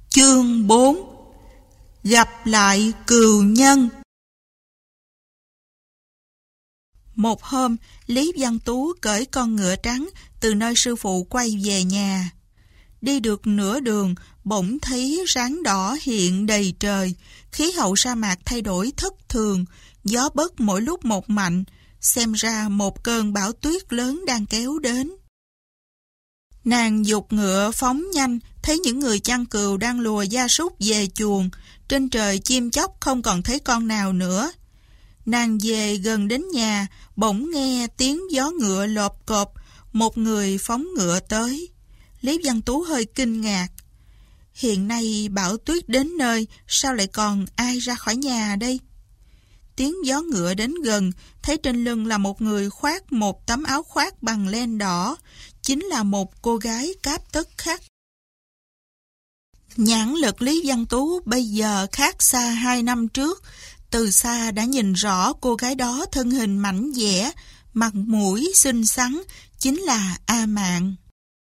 Chương 4. Gặp lại cừu nhân. Một hôm, Lý Văn Tú cởi con ngựa trắng từ nơi sư phụ quay về nhà. Đi được nửa đường, bỗng thấy ráng đỏ hiện đầy trời, khí hậu sa mạc thay đổi thất thường, gió bấc mỗi lúc một mạnh, xem ra một cơn bão tuyết lớn đang kéo đến. Nàng giục ngựa phóng nhanh, thấy những người chăn cừu đang lùa gia súc về chuồng, trên trời chim chóc không còn thấy con nào nữa. Nàng về gần đến nhà, bỗng nghe tiếng gió ngựa lộp cộp, một người phóng ngựa tới. Lý Văn Tú hơi kinh ngạc. Hiện nay bão tuyết đến nơi, sao lại còn ai ra khỏi nhà đây? Tiếng gió ngựa đến gần, thấy trên lưng là một người khoác một tấm áo khoác bằng len đỏ, chính là một cô gái cáp tất khắc. Nhãn lực Lý Văn Tú bây giờ khác xa 2 năm trước, từ xa đã nhìn rõ cô gái đó thân hình mảnh dẻ, mặt mũi xinh xắn, chính là A Mạn.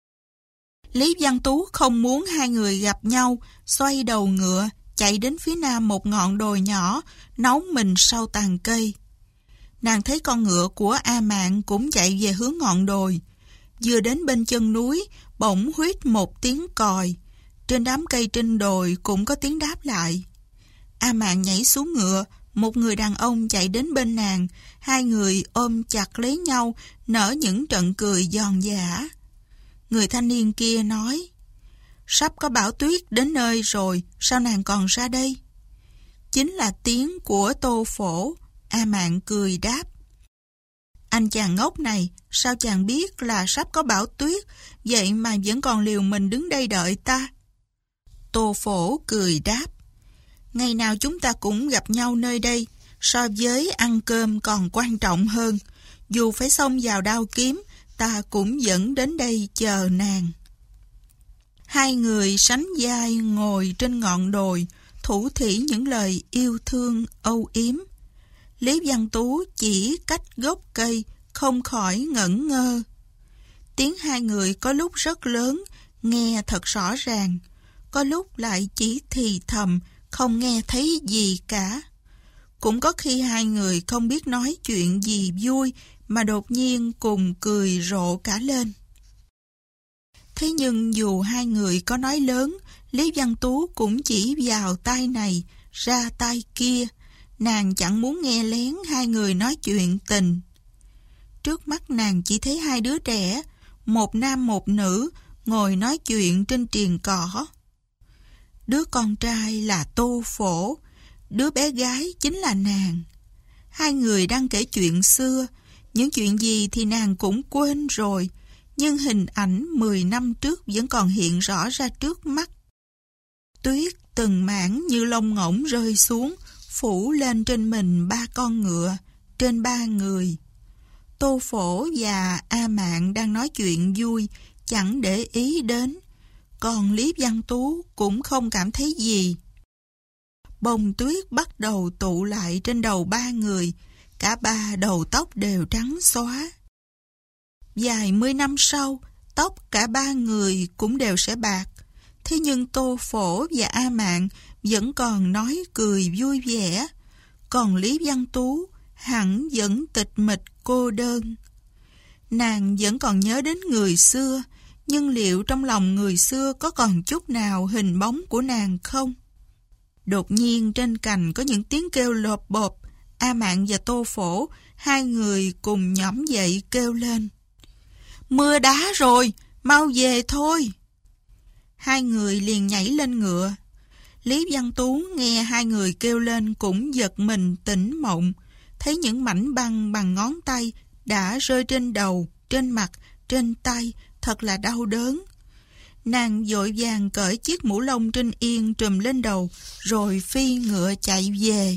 Lý Văn Tú không muốn hai người gặp nhau, xoay đầu ngựa, chạy đến phía nam một ngọn đồi nhỏ, nấu mình sau tàn cây. Nàng thấy con ngựa của A Mạn cũng chạy về hướng ngọn đồi. Vừa đến bên chân núi, bỗng huýt một tiếng còi. Trên đám cây trên đồi cũng có tiếng đáp lại. A Mạn nhảy xuống ngựa, một người đàn ông chạy đến bên nàng, hai người ôm chặt lấy nhau, nở những trận cười giòn giã. Người thanh niên kia nói, sắp có bão tuyết đến nơi rồi, sao nàng còn ra đây? Chính là tiếng của Tô Phổ. A Mạn cười đáp, anh chàng ngốc này, sao chàng biết là sắp có bão tuyết, vậy mà vẫn còn liều mình đứng đây đợi ta? Tô Phổ cười đáp, ngày nào chúng ta cũng gặp nhau nơi đây, so với ăn cơm còn quan trọng hơn. Dù phải xông vào đao kiếm, ta cũng vẫn đến đây chờ nàng. Hai người sánh vai ngồi trên ngọn đồi, thủ thỉ những lời yêu thương âu yếm. Lý Văn Tú chỉ cách gốc cây, không khỏi ngẩn ngơ. Tiếng hai người có lúc rất lớn, nghe thật rõ ràng, có lúc lại chỉ thì thầm, không nghe thấy gì cả. Cũng có khi hai người không biết nói chuyện gì vui, mà đột nhiên cùng cười rộ cả lên. Thế nhưng dù hai người có nói lớn, Lý Văn Tú cũng chỉ vào tai này, ra tai kia. Nàng chẳng muốn nghe lén hai người nói chuyện tình. Trước mắt nàng chỉ thấy hai đứa trẻ, một nam một nữ, ngồi nói chuyện trên triền cỏ. Đứa con trai là Tô Phổ, đứa bé gái chính là nàng. Hai người đang kể chuyện xưa, những chuyện gì thì nàng cũng quên rồi, nhưng hình ảnh 10 năm trước vẫn còn hiện rõ ra trước mắt. Tuyết từng mảng như lông ngỗng rơi xuống, phủ lên trên mình ba con ngựa, trên ba người. Tô Phổ và A Mạn đang nói chuyện vui, chẳng để ý đến, còn Lý Văn Tú cũng không cảm thấy gì. Bông tuyết bắt đầu tụ lại trên đầu ba người, cả ba đầu tóc đều trắng xóa. Vài 10 năm sau, tóc cả ba người cũng đều sẽ bạc. Thế nhưng Tô Phổ và A Mạn vẫn còn nói cười vui vẻ, còn Lý Văn Tú hẳn vẫn tịch mịch cô đơn. Nàng vẫn còn nhớ đến người xưa, nhưng liệu trong lòng người xưa có còn chút nào hình bóng của nàng không? Đột nhiên trên cành có những tiếng kêu lộp bộp. A Mạn và Tô Phổ, hai người cùng nhõm dậy kêu lên, mưa đá rồi, mau về thôi. Hai người liền nhảy lên ngựa. Lý Văn Tú nghe hai người kêu lên cũng giật mình tỉnh mộng, thấy những mảnh băng bằng ngón tay đã rơi trên đầu, trên mặt, trên tay, thật là đau đớn. Nàng vội vàng cởi chiếc mũ lông trên yên trùm lên đầu, rồi phi ngựa chạy về.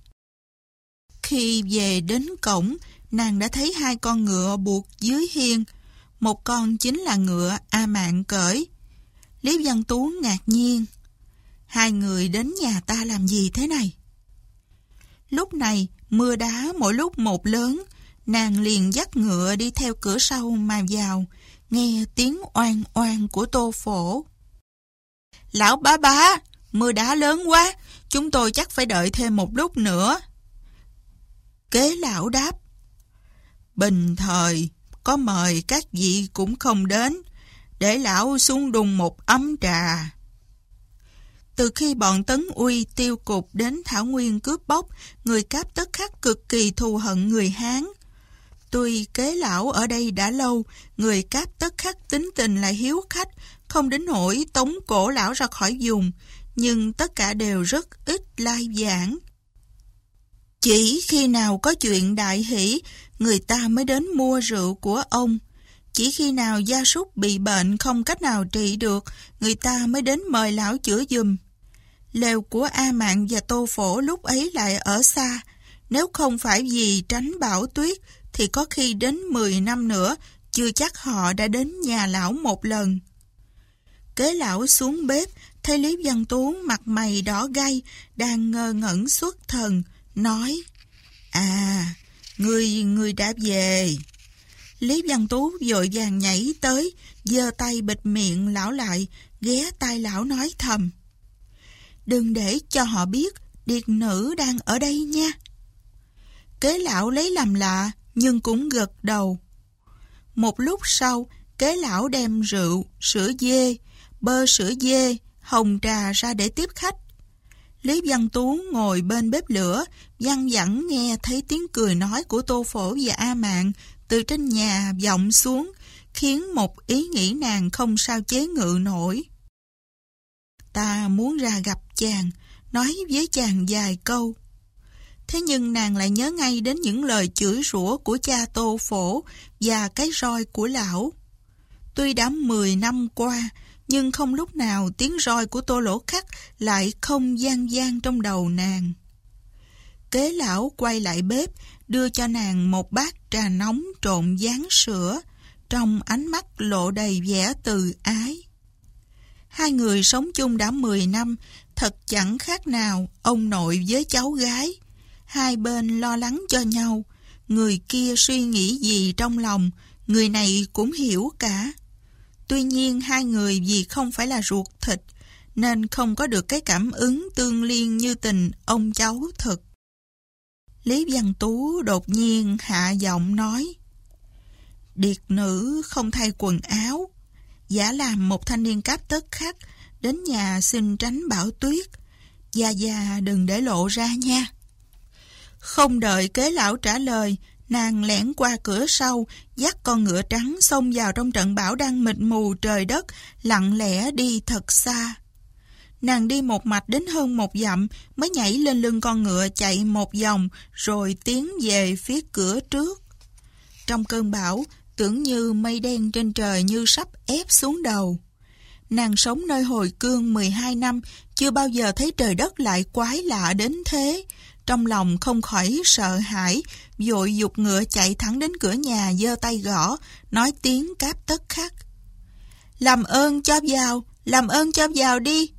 Khi về đến cổng, nàng đã thấy hai con ngựa buộc dưới hiên. Một con chính là ngựa A Mạn cởi. Lý Văn Tú ngạc nhiên, hai người đến nhà ta làm gì thế này? Lúc này mưa đá mỗi lúc một lớn, nàng liền dắt ngựa đi theo cửa sau mà vào, nghe tiếng oan oan của Tô Phổ. Lão bá, mưa đá lớn quá, chúng tôi chắc phải đợi thêm một lúc nữa. Kế lão đáp: Bình thời, có mời các vị cũng không đến, để lão xuống đun một ấm trà. Từ khi bọn Tấn Uy Tiêu Cục đến Thảo Nguyên cướp bóc, người Cáp Tất Khắc cực kỳ thù hận người Hán. Tuy kế lão ở đây đã lâu, người Cáp Tất Khắc tính tình lại hiếu khách, không đến nỗi tống cổ lão ra khỏi vùng, nhưng tất cả đều rất ít lai vãng. Chỉ khi nào có chuyện đại hỷ, người ta mới đến mua rượu của ông. Chỉ khi nào gia súc bị bệnh không cách nào trị được, người ta mới đến mời lão chữa giùm. Lều của A Mạn và Tô Phổ lúc ấy lại ở xa. Nếu không phải vì tránh bão tuyết, thì có khi đến 10 năm nữa, chưa chắc họ đã đến nhà lão một lần. Kế lão xuống bếp, thấy Lý Văn Tú mặt mày đỏ gay, đang ngơ ngẩn xuất thần, nói: Ngươi đã về. Lý Văn Tú vội vàng nhảy tới, giơ tay bịt miệng lão lại, ghé tai lão nói thầm: Đừng để cho họ biết điệt nữ đang ở đây nha. Kế lão lấy làm lạ, nhưng cũng gật đầu. Một lúc sau, kế lão đem rượu, sữa dê, bơ sữa dê, hồng trà ra để tiếp khách. Lý Văn Tú ngồi bên bếp lửa, văng vẳng nghe thấy tiếng cười nói của Tô Phổ và A Mạn từ trên nhà vọng xuống, khiến một ý nghĩ nàng không sao chế ngự nổi. Ta muốn ra gặp chàng, nói với chàng vài câu. Thế nhưng nàng lại nhớ ngay đến những lời chửi rủa của cha Tô Phổ và cái roi của lão. Tuy đã 10 năm qua, nhưng không lúc nào tiếng roi của Tô Lỗ Khắc lại không vang vang trong đầu nàng. Kế lão quay lại bếp, đưa cho nàng một bát trà nóng trộn gián sữa, trong ánh mắt lộ đầy vẻ từ ái. Hai người sống chung đã 10 năm, thật chẳng khác nào ông nội với cháu gái. Hai bên lo lắng cho nhau, người kia suy nghĩ gì trong lòng, người này cũng hiểu cả. Tuy nhiên hai người vì không phải là ruột thịt, nên không có được cái cảm ứng tương liên như tình ông cháu thực. Lý Văn Tú đột nhiên hạ giọng nói: Điệt nữ không thay quần áo, giả làm một thanh niên Cáp Tất Khắc, đến nhà xin tránh bão tuyết. Gia đừng để lộ ra nha. Không đợi kế lão trả lời, nàng lẻn qua cửa sau, dắt con ngựa trắng xông vào trong trận bão đang mịt mù trời đất, lặng lẽ đi thật xa. Nàng đi một mạch đến hơn 1 dặm, mới nhảy lên lưng con ngựa chạy một vòng, rồi tiến về phía cửa trước. Trong cơn bão, tưởng như mây đen trên trời như sắp ép xuống đầu. Nàng sống nơi Hồi Cương 12 năm, chưa bao giờ thấy trời đất lại quái lạ đến thế. Trong lòng không khỏi sợ hãi, vội giục ngựa chạy thẳng đến cửa nhà, giơ tay gõ, nói tiếng Cáp Tất Khắc: Làm ơn cho vào đi.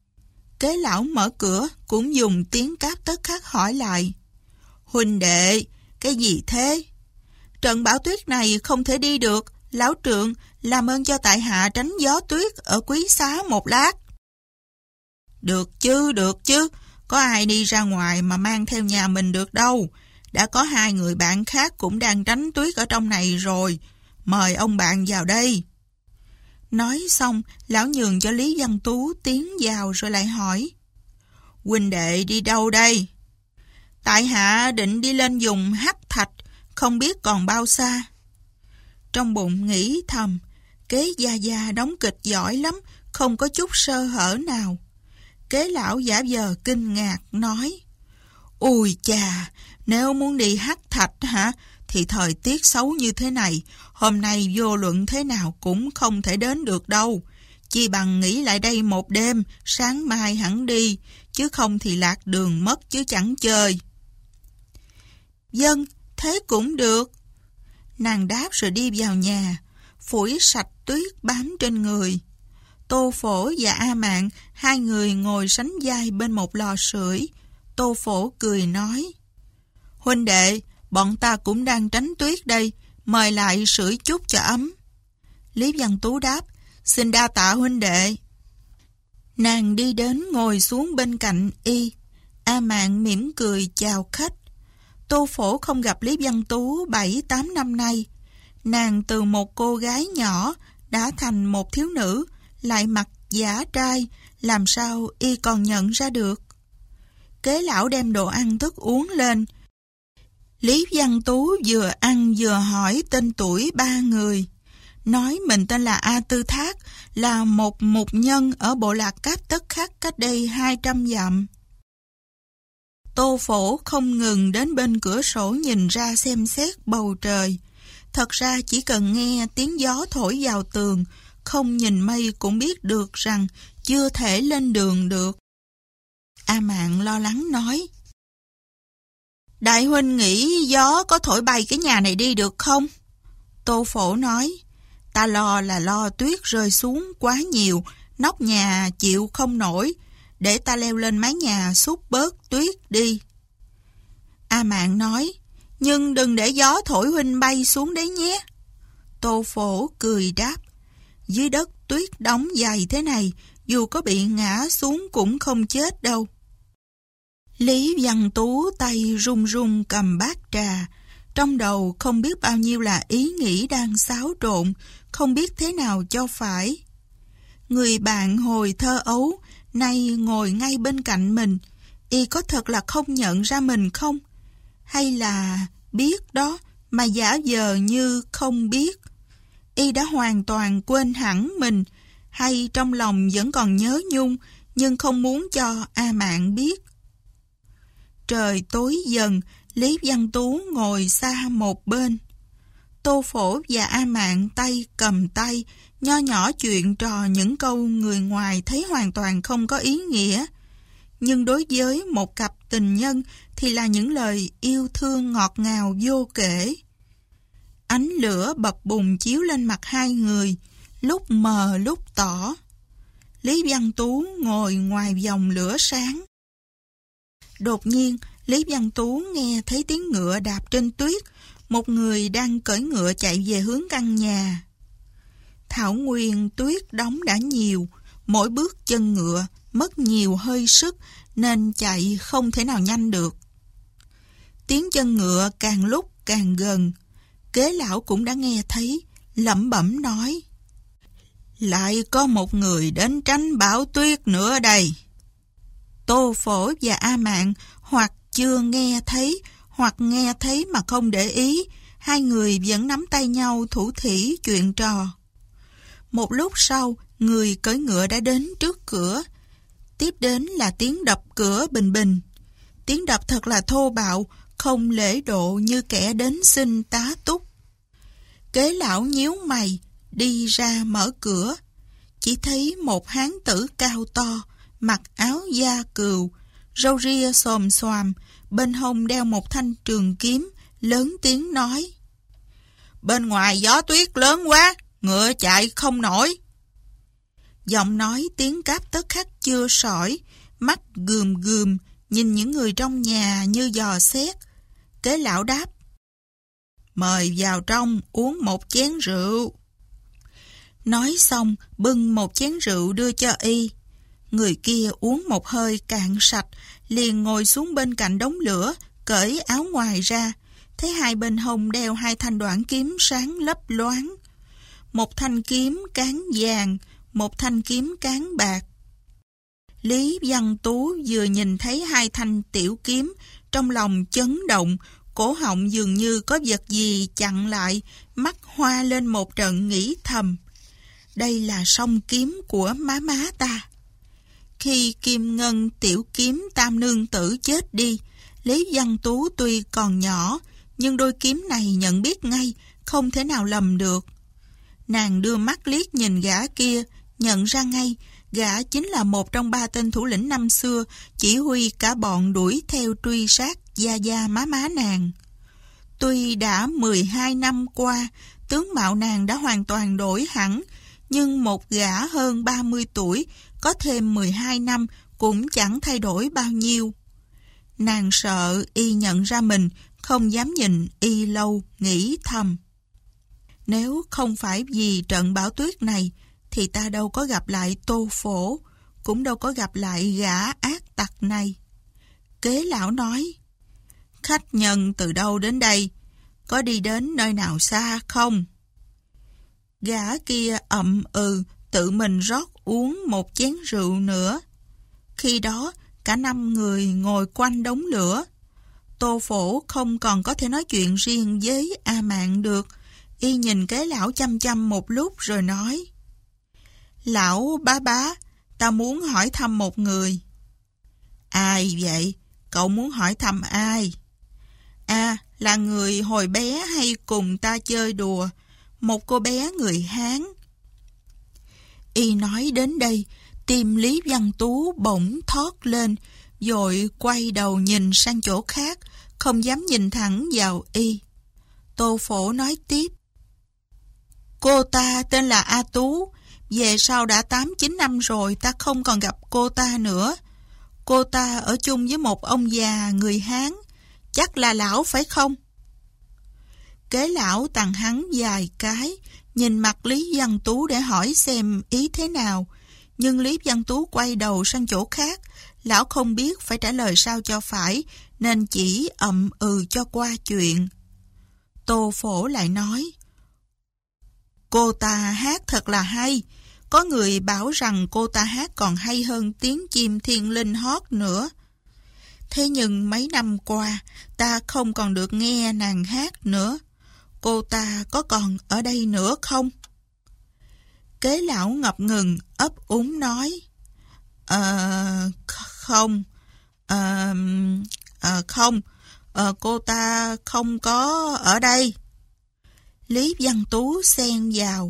Kế lão mở cửa, cũng dùng tiếng Cáp Tất Khắc hỏi lại: Huynh đệ, cái gì thế? Trận bão tuyết này không thể đi được, lão trượng, làm ơn cho tại hạ tránh gió tuyết ở Quý Xá một lát. Được chứ, có ai đi ra ngoài mà mang theo nhà mình được đâu. Đã có 2 người bạn khác cũng đang tránh tuyết ở trong này rồi. Mời ông bạn vào đây. Nói xong, lão nhường cho Lý Văn Tú tiến vào rồi lại hỏi: Huynh đệ đi đâu đây? Tại hạ định đi lên vùng Hắc Thạch, không biết còn bao xa. Trong bụng nghĩ thầm, kế gia đóng kịch giỏi lắm, không có chút sơ hở nào. Kế lão giả vờ kinh ngạc nói: Ui chà, nếu muốn đi Hắc Thạch hả, thì thời tiết xấu như thế này, hôm nay vô luận thế nào cũng không thể đến được đâu. Chi bằng nghỉ lại đây một đêm, sáng mai hẳn đi, chứ không thì lạc đường mất chứ chẳng chơi. Vâng, thế cũng được. Nàng đáp rồi đi vào nhà, phủi sạch tuyết bám trên người. Tô Phổ và A Mạn, 2 người ngồi sánh vai bên một lò sưởi. Tô Phổ cười nói: Huynh đệ, bọn ta cũng đang tránh tuyết đây, mời lại sưởi chút cho ấm. Lý Văn Tú đáp: Xin đa tạ huynh đệ. Nàng đi đến ngồi xuống bên cạnh y. A Mạn mỉm cười chào khách. Tô Phổ không gặp Lý Văn Tú 7-8 năm nay. Nàng từ một cô gái nhỏ đã thành một thiếu nữ, lại mặc giả trai, làm sao y còn nhận ra được. Kế lão đem đồ ăn thức uống lên. Lý Văn Tú vừa ăn vừa hỏi tên tuổi ba người. Nói mình tên là A Tư Thác, là một mục nhân ở bộ lạc Cáp Tất Khắc cách đây 200 dặm. Tô Phổ không ngừng đến bên cửa sổ nhìn ra xem xét bầu trời. Thật ra chỉ cần nghe tiếng gió thổi vào tường, không nhìn mây cũng biết được rằng chưa thể lên đường được. A Mạn lo lắng nói: Đại huynh nghĩ gió có thổi bay cái nhà này đi được không? Tô Phổ nói: Ta lo là lo tuyết rơi xuống quá nhiều, nóc nhà chịu không nổi, để ta leo lên mái nhà xúc bớt tuyết đi. A Mạn nói: Nhưng đừng để gió thổi huynh bay xuống đấy nhé. Tô Phổ cười đáp: Dưới đất tuyết đóng dày thế này, dù có bị ngã xuống cũng không chết đâu. Lý Văn Tú tay run run cầm bát trà, trong đầu không biết bao nhiêu là ý nghĩ đang xáo trộn, không biết thế nào cho phải. Người bạn hồi thơ ấu, nay ngồi ngay bên cạnh mình, y có thật là không nhận ra mình không? Hay là biết đó, mà giả vờ như không biết? Y đã hoàn toàn quên hẳn mình, hay trong lòng vẫn còn nhớ nhung, nhưng không muốn cho A Mạn biết? Trời tối dần, Lý Văn Tú ngồi xa một bên. Tô Phổ và A Mạn tay cầm tay, nho nhỏ chuyện trò những câu người ngoài thấy hoàn toàn không có ý nghĩa. Nhưng đối với một cặp tình nhân thì là những lời yêu thương ngọt ngào vô kể. Ánh lửa bập bùng chiếu lên mặt hai người, lúc mờ lúc tỏ. Lý Văn Tú ngồi ngoài vòng lửa sáng. Đột nhiên, Lý Văn Tú nghe thấy tiếng ngựa đạp trên tuyết, một người đang cưỡi ngựa chạy về hướng căn nhà. Thảo nguyên tuyết đóng đã nhiều, mỗi bước chân ngựa mất nhiều hơi sức nên chạy không thể nào nhanh được. Tiếng chân ngựa càng lúc càng gần, Kế lão cũng đã nghe thấy, lẩm bẩm nói: Lại có một người đến tránh bão tuyết nữa đây. Tô Phổ và A Mạn hoặc chưa nghe thấy, hoặc nghe thấy mà không để ý, hai người vẫn nắm tay nhau thủ thỉ chuyện trò. Một lúc sau, người cưỡi ngựa đã đến trước cửa. Tiếp đến là tiếng đập cửa bình bình. Tiếng đập thật là thô bạo, không lễ độ như kẻ đến xin tá túc. Kế lão nhíu mày, đi ra mở cửa. Chỉ thấy một hán tử cao to, mặc áo da cừu, râu ria xồm xoàm, bên hông đeo một thanh trường kiếm, lớn tiếng nói: Bên ngoài gió tuyết lớn quá, ngựa chạy không nổi. Giọng nói tiếng Cáp Tất Khắc chưa sỏi, mắt gườm gườm, nhìn những người trong nhà như dò xét. Kế lão đáp: Mời vào trong uống một chén rượu. Nói xong, bưng một chén rượu đưa cho y. Người kia uống một hơi cạn sạch, liền ngồi xuống bên cạnh đống lửa, cởi áo ngoài ra. Thấy hai bên hông đeo hai thanh đoạn kiếm sáng lấp loáng. Một thanh kiếm cán vàng, một thanh kiếm cán bạc. Lý Văn Tú vừa nhìn thấy hai thanh tiểu kiếm, trong lòng chấn động, cổ họng dường như có vật gì chặn lại, mắt hoa lên một trận nghĩ thầm: Đây là song kiếm của má má ta. Khi Kim Ngân tiểu kiếm tam nương tử chết đi, Lý Văn Tú tuy còn nhỏ, nhưng đôi kiếm này nhận biết ngay, không thể nào lầm được. Nàng đưa mắt liếc nhìn gã kia, nhận ra ngay, gã chính là một trong ba tên thủ lĩnh năm xưa, chỉ huy cả bọn đuổi theo truy sát gia gia má má nàng. Tuy đã 12 năm qua, tướng mạo nàng đã hoàn toàn đổi hẳn, nhưng một gã hơn 30 tuổi, có thêm 12 năm cũng chẳng thay đổi bao nhiêu. Nàng sợ y nhận ra mình, không dám nhìn y lâu, nghĩ thầm: Nếu không phải vì trận bão tuyết này, thì ta đâu có gặp lại Tô Phổ. cũng đâu có gặp lại gã ác tặc này. Kế lão nói, khách nhân từ đâu đến đây? Có đi đến nơi nào xa không? Gã kia ậm ừ, tự mình rót uống một chén rượu nữa. Khi đó, cả 5 người ngồi quanh đống lửa. Tô Phổ không còn có thể nói chuyện riêng với A Mạn được. Y nhìn Kế lão chăm chăm một lúc rồi nói, lão bá, ta muốn hỏi thăm một người. Ai vậy? Cậu muốn hỏi thăm ai? À, là người hồi bé hay cùng ta chơi đùa, một cô bé người Hán. Y nói đến đây, tim Lý Văn Tú bỗng thót lên, rồi quay đầu nhìn sang chỗ khác, không dám nhìn thẳng vào Y. Tô Phổ nói tiếp, cô ta tên là A Tú, về sau đã 8-9 năm rồi ta không còn gặp cô ta nữa. Cô ta ở chung với một ông già người Hán, chắc là lão phải không? Kế lão tằng hắn vài cái, nhìn mặt Lý Văn Tú để hỏi xem ý thế nào, nhưng Lý Văn Tú quay đầu sang chỗ khác, lão không biết phải trả lời sao cho phải, nên chỉ ậm ừ cho qua chuyện. Tô Phổ lại nói, cô ta hát thật là hay, có người bảo rằng cô ta hát còn hay hơn tiếng chim thiên linh hót nữa. Thế nhưng mấy năm qua, ta không còn được nghe nàng hát nữa. Cô ta có còn ở đây nữa không? Kế lão ngập ngừng, ấp úng nói, không, cô ta không có ở đây. Lý Văn Tú xen vào,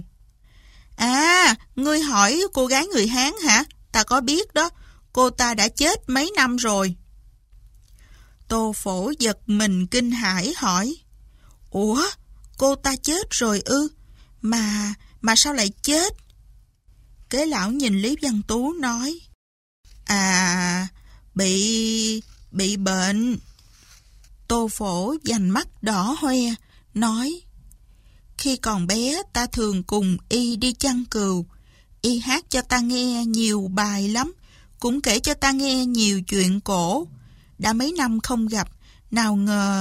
à, ngươi hỏi cô gái người Hán hả? Ta có biết đó, cô ta đã chết mấy năm rồi. Tô Phổ giật mình kinh hãi hỏi, ủa, cô ta chết rồi ư? Mà sao lại chết? Kế lão nhìn Lý Văn Tú nói, à, bị bệnh. Tô Phổ vành mắt đỏ hoe, nói, khi còn bé ta thường cùng Y đi chăn cừu. Y hát cho ta nghe nhiều bài lắm, cũng kể cho ta nghe nhiều chuyện cổ. Đã mấy năm không gặp, nào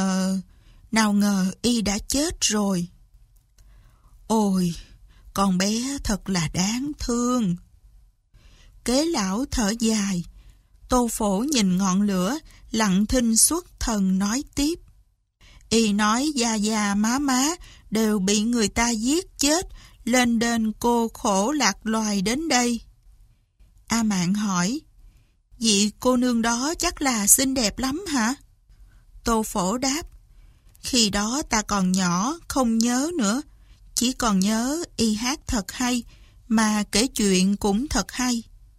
ngờ Y đã chết rồi. Ôi, con bé thật là đáng thương. Kế lão thở dài. Tô Phổ nhìn ngọn lửa, lặng thinh xuất thần nói tiếp. Y nói gia má đều bị người ta giết chết, lên đên cô khổ lạc loài đến đây. A Mạn hỏi, vị cô nương đó chắc là xinh đẹp lắm hả? Tô Phổ đáp, khi đó ta còn nhỏ, không nhớ nữa, chỉ còn nhớ Y hát thật hay, mà kể chuyện cũng thật hay.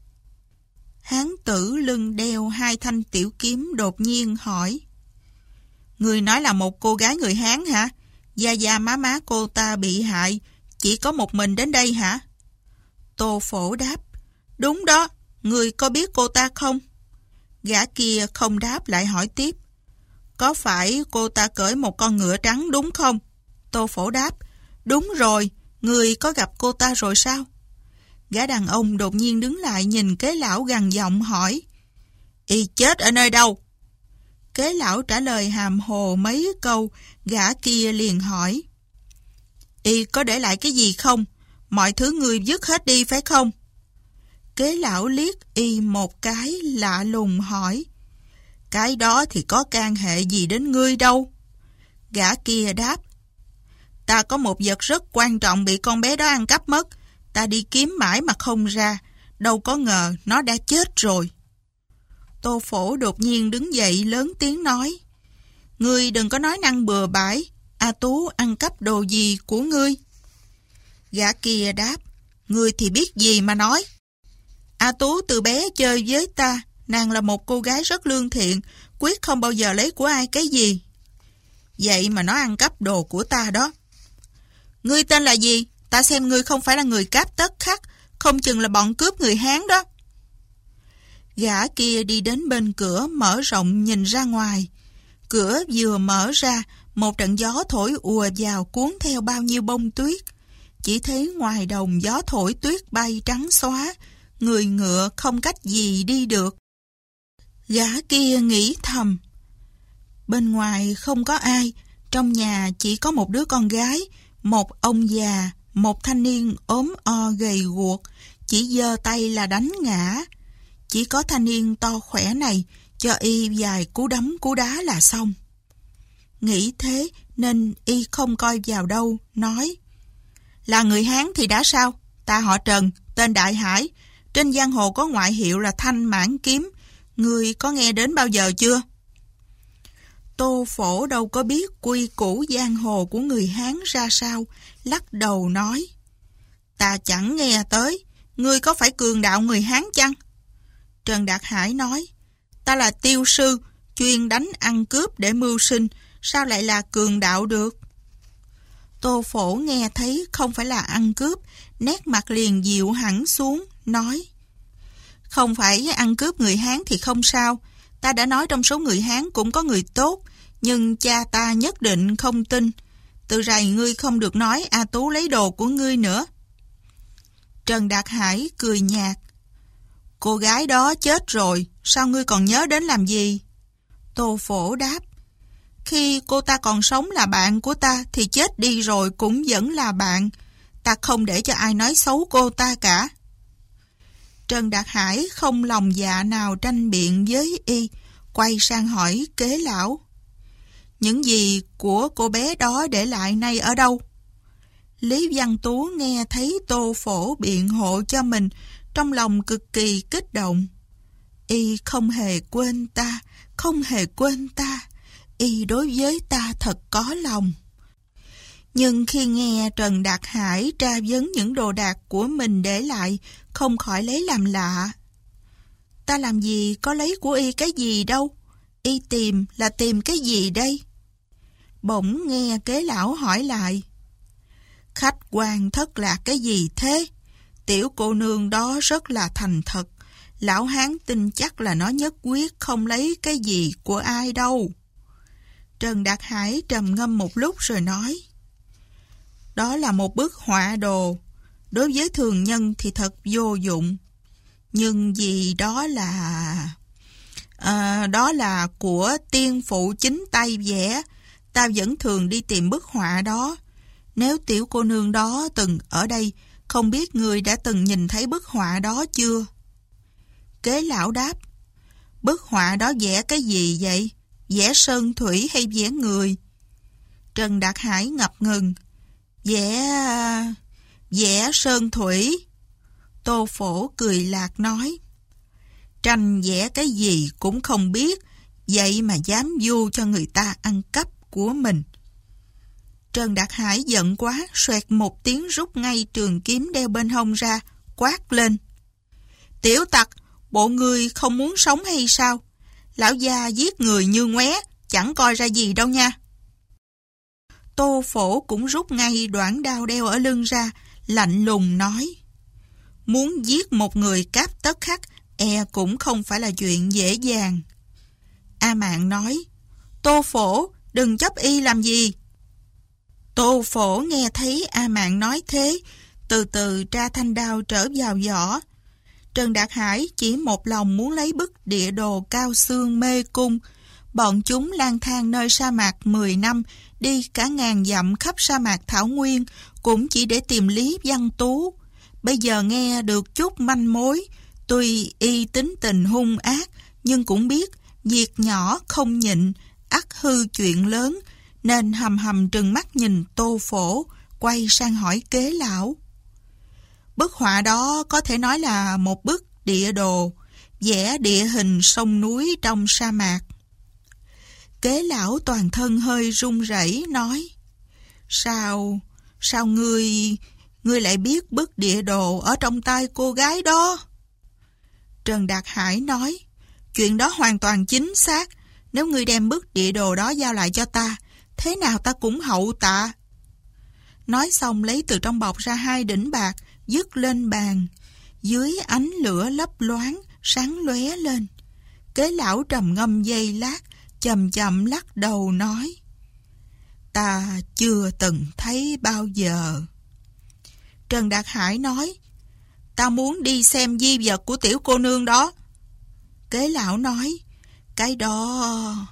Hán tử lưng đeo 2 thanh tiểu kiếm đột nhiên hỏi, người nói là một cô gái người Hán hả? Gia má cô ta bị hại, chỉ có một mình đến đây hả? Tô Phổ đáp, đúng đó, người có biết cô ta không? Gã kia không đáp lại hỏi tiếp, có phải cô ta cưỡi một con ngựa trắng đúng không? Tô Phổ đáp, đúng rồi, người có gặp cô ta rồi sao? Gã đàn ông đột nhiên đứng lại nhìn Kế lão gằn giọng hỏi, Y chết ở nơi đâu? Kế lão trả lời hàm hồ mấy câu, gã kia liền hỏi, Y có để lại cái gì không? Mọi thứ người vứt hết đi phải không? Kế lão liếc Y một cái lạ lùng hỏi, cái đó thì có can hệ gì đến ngươi đâu? Gã kia đáp, ta có một vật rất quan trọng bị con bé đó ăn cắp mất, ta đi kiếm mãi mà không ra, đâu có ngờ nó đã chết rồi. Tô Phổ đột nhiên đứng dậy lớn tiếng nói, ngươi đừng có nói năng bừa bãi, A Tú ăn cắp đồ gì của ngươi? Gã kia đáp, ngươi thì biết gì mà nói. A Tú từ bé chơi với ta, nàng là một cô gái rất lương thiện, quyết không bao giờ lấy của ai cái gì. Vậy mà nó ăn cắp đồ của ta đó. Ngươi tên là gì? Ta xem ngươi không phải là người cáp tất khắc, không chừng là bọn cướp người Hán đó. Gã kia đi đến bên cửa mở rộng nhìn ra ngoài. Cửa vừa mở ra, một trận gió thổi ùa vào cuốn theo bao nhiêu bông tuyết. Chỉ thấy ngoài đồng gió thổi tuyết bay trắng xóa, người ngựa không cách gì đi được. Gã kia nghĩ thầm. Bên ngoài không có ai, trong nhà chỉ có một đứa con gái, một ông già, một thanh niên ốm o gầy guộc, chỉ giơ tay là đánh ngã. Chỉ có thanh niên to khỏe này cho y vài cú đấm cú đá là xong. Nghĩ thế nên y không coi vào đâu, nói: Là người Hán thì đã sao? Ta họ Trần, tên Đại Hải, trên giang hồ có ngoại hiệu là Thanh Mãn Kiếm. Ngươi có nghe đến bao giờ chưa? Tô Phổ đâu có biết quy củ giang hồ của người Hán ra sao, lắc đầu nói: Ta chẳng nghe tới. Ngươi có phải cường đạo người Hán chăng? Trần Đạt Hải nói: Ta là tiêu sư, chuyên đánh ăn cướp để mưu sinh, sao lại là cường đạo được? Tô Phổ nghe thấy không phải là ăn cướp, nét mặt liền dịu hẳn xuống, nói: Không phải ăn cướp người Hán thì không sao. Ta đã nói trong số người Hán cũng có người tốt, nhưng cha ta nhất định không tin. Từ rày ngươi không được nói A Tú lấy đồ của ngươi nữa. Trần Đạt Hải cười nhạt: Cô gái đó chết rồi, sao ngươi còn nhớ đến làm gì? Tô Phổ đáp: Khi cô ta còn sống là bạn của ta, thì chết đi rồi cũng vẫn là bạn. Ta không để cho ai nói xấu cô ta cả. Trần Đạt Hải không lòng dạ nào tranh biện với y, quay sang hỏi kế lão: Những gì của cô bé đó để lại nay ở đâu? Lý Văn Tú nghe thấy Tô Phổ biện hộ cho mình, trong lòng cực kỳ kích động. Y không hề quên ta, không hề quên ta. Y đối với ta thật có lòng. Nhưng khi nghe Trần Đạt Hải tra vấn những đồ đạc của mình để lại, không khỏi lấy làm lạ. Ta làm gì có lấy của y cái gì đâu. Y tìm là tìm cái gì đây? Bỗng nghe kế lão hỏi lại: Khách quan thất lạc cái gì thế? Tiểu cô nương đó rất là thành thật. Lão Hán tin chắc là nó nhất quyết không lấy cái gì của ai đâu. Trần Đạt Hải trầm ngâm một lúc rồi nói: Đó là một bức họa đồ. Đối với thường nhân thì thật vô dụng. Nhưng vì đó là của tiên phụ chính tay vẽ, ta vẫn thường đi tìm bức họa đó. Nếu tiểu cô nương đó từng ở đây, không biết người đã từng nhìn thấy bức họa đó chưa? Kế lão đáp: Bức họa đó vẽ cái gì vậy? Vẽ sơn thủy hay vẽ người? Trần Đạt Hải ngập ngừng: Vẽ sơn thủy. Tô Phổ cười lạc nói: Tranh vẽ cái gì cũng không biết, vậy mà dám vu cho người ta ăn cắp của mình. Trần Đạt Hải giận quá, xoẹt một tiếng rút ngay trường kiếm đeo bên hông ra, quát lên: Tiểu tặc, bộ ngươi không muốn sống hay sao? Lão gia giết người như ngoé, chẳng coi ra gì đâu nha. Tô Phổ cũng rút ngay đoạn đao đeo ở lưng ra, lạnh lùng nói: Muốn giết một người cáp tất khắc, cũng không phải là chuyện dễ dàng. A Mạn nói: Tô Phổ, đừng chấp y làm gì. Tô Phổ nghe thấy A Mạn nói thế, từ từ tra thanh đao trở vào vỏ. Trần Đạt Hải chỉ một lòng muốn lấy bức địa đồ Cao Xương mê cung. Bọn chúng lang thang nơi sa mạc 10 năm, đi cả ngàn dặm khắp sa mạc thảo nguyên, cũng chỉ để tìm Lý Văn Tú. Bây giờ nghe được chút manh mối, tuy y tính tình hung ác, nhưng cũng biết việc nhỏ không nhịn, ắt hư chuyện lớn, nên hầm hầm trừng mắt nhìn Tô Phổ, quay sang hỏi kế lão: Bức họa đó có thể nói là một bức địa đồ, vẽ địa hình sông núi trong sa mạc. Kế lão toàn thân hơi run rẩy nói: Sao ngươi lại biết bức địa đồ ở trong tay cô gái đó? Trần Đạt Hải nói: Chuyện đó hoàn toàn chính xác. Nếu ngươi đem bức địa đồ đó giao lại cho ta, thế nào ta cũng hậu tạ. Nói xong lấy từ trong bọc ra 2 đỉnh bạc, dứt lên bàn. Dưới ánh lửa lấp loáng, sáng lóe lên. Kế lão trầm ngâm giây lát, chậm chậm lắc đầu nói: Ta chưa từng thấy bao giờ. Trần Đạt Hải nói: ta muốn đi xem di vật của tiểu cô nương đó. Kế lão nói, cái đó...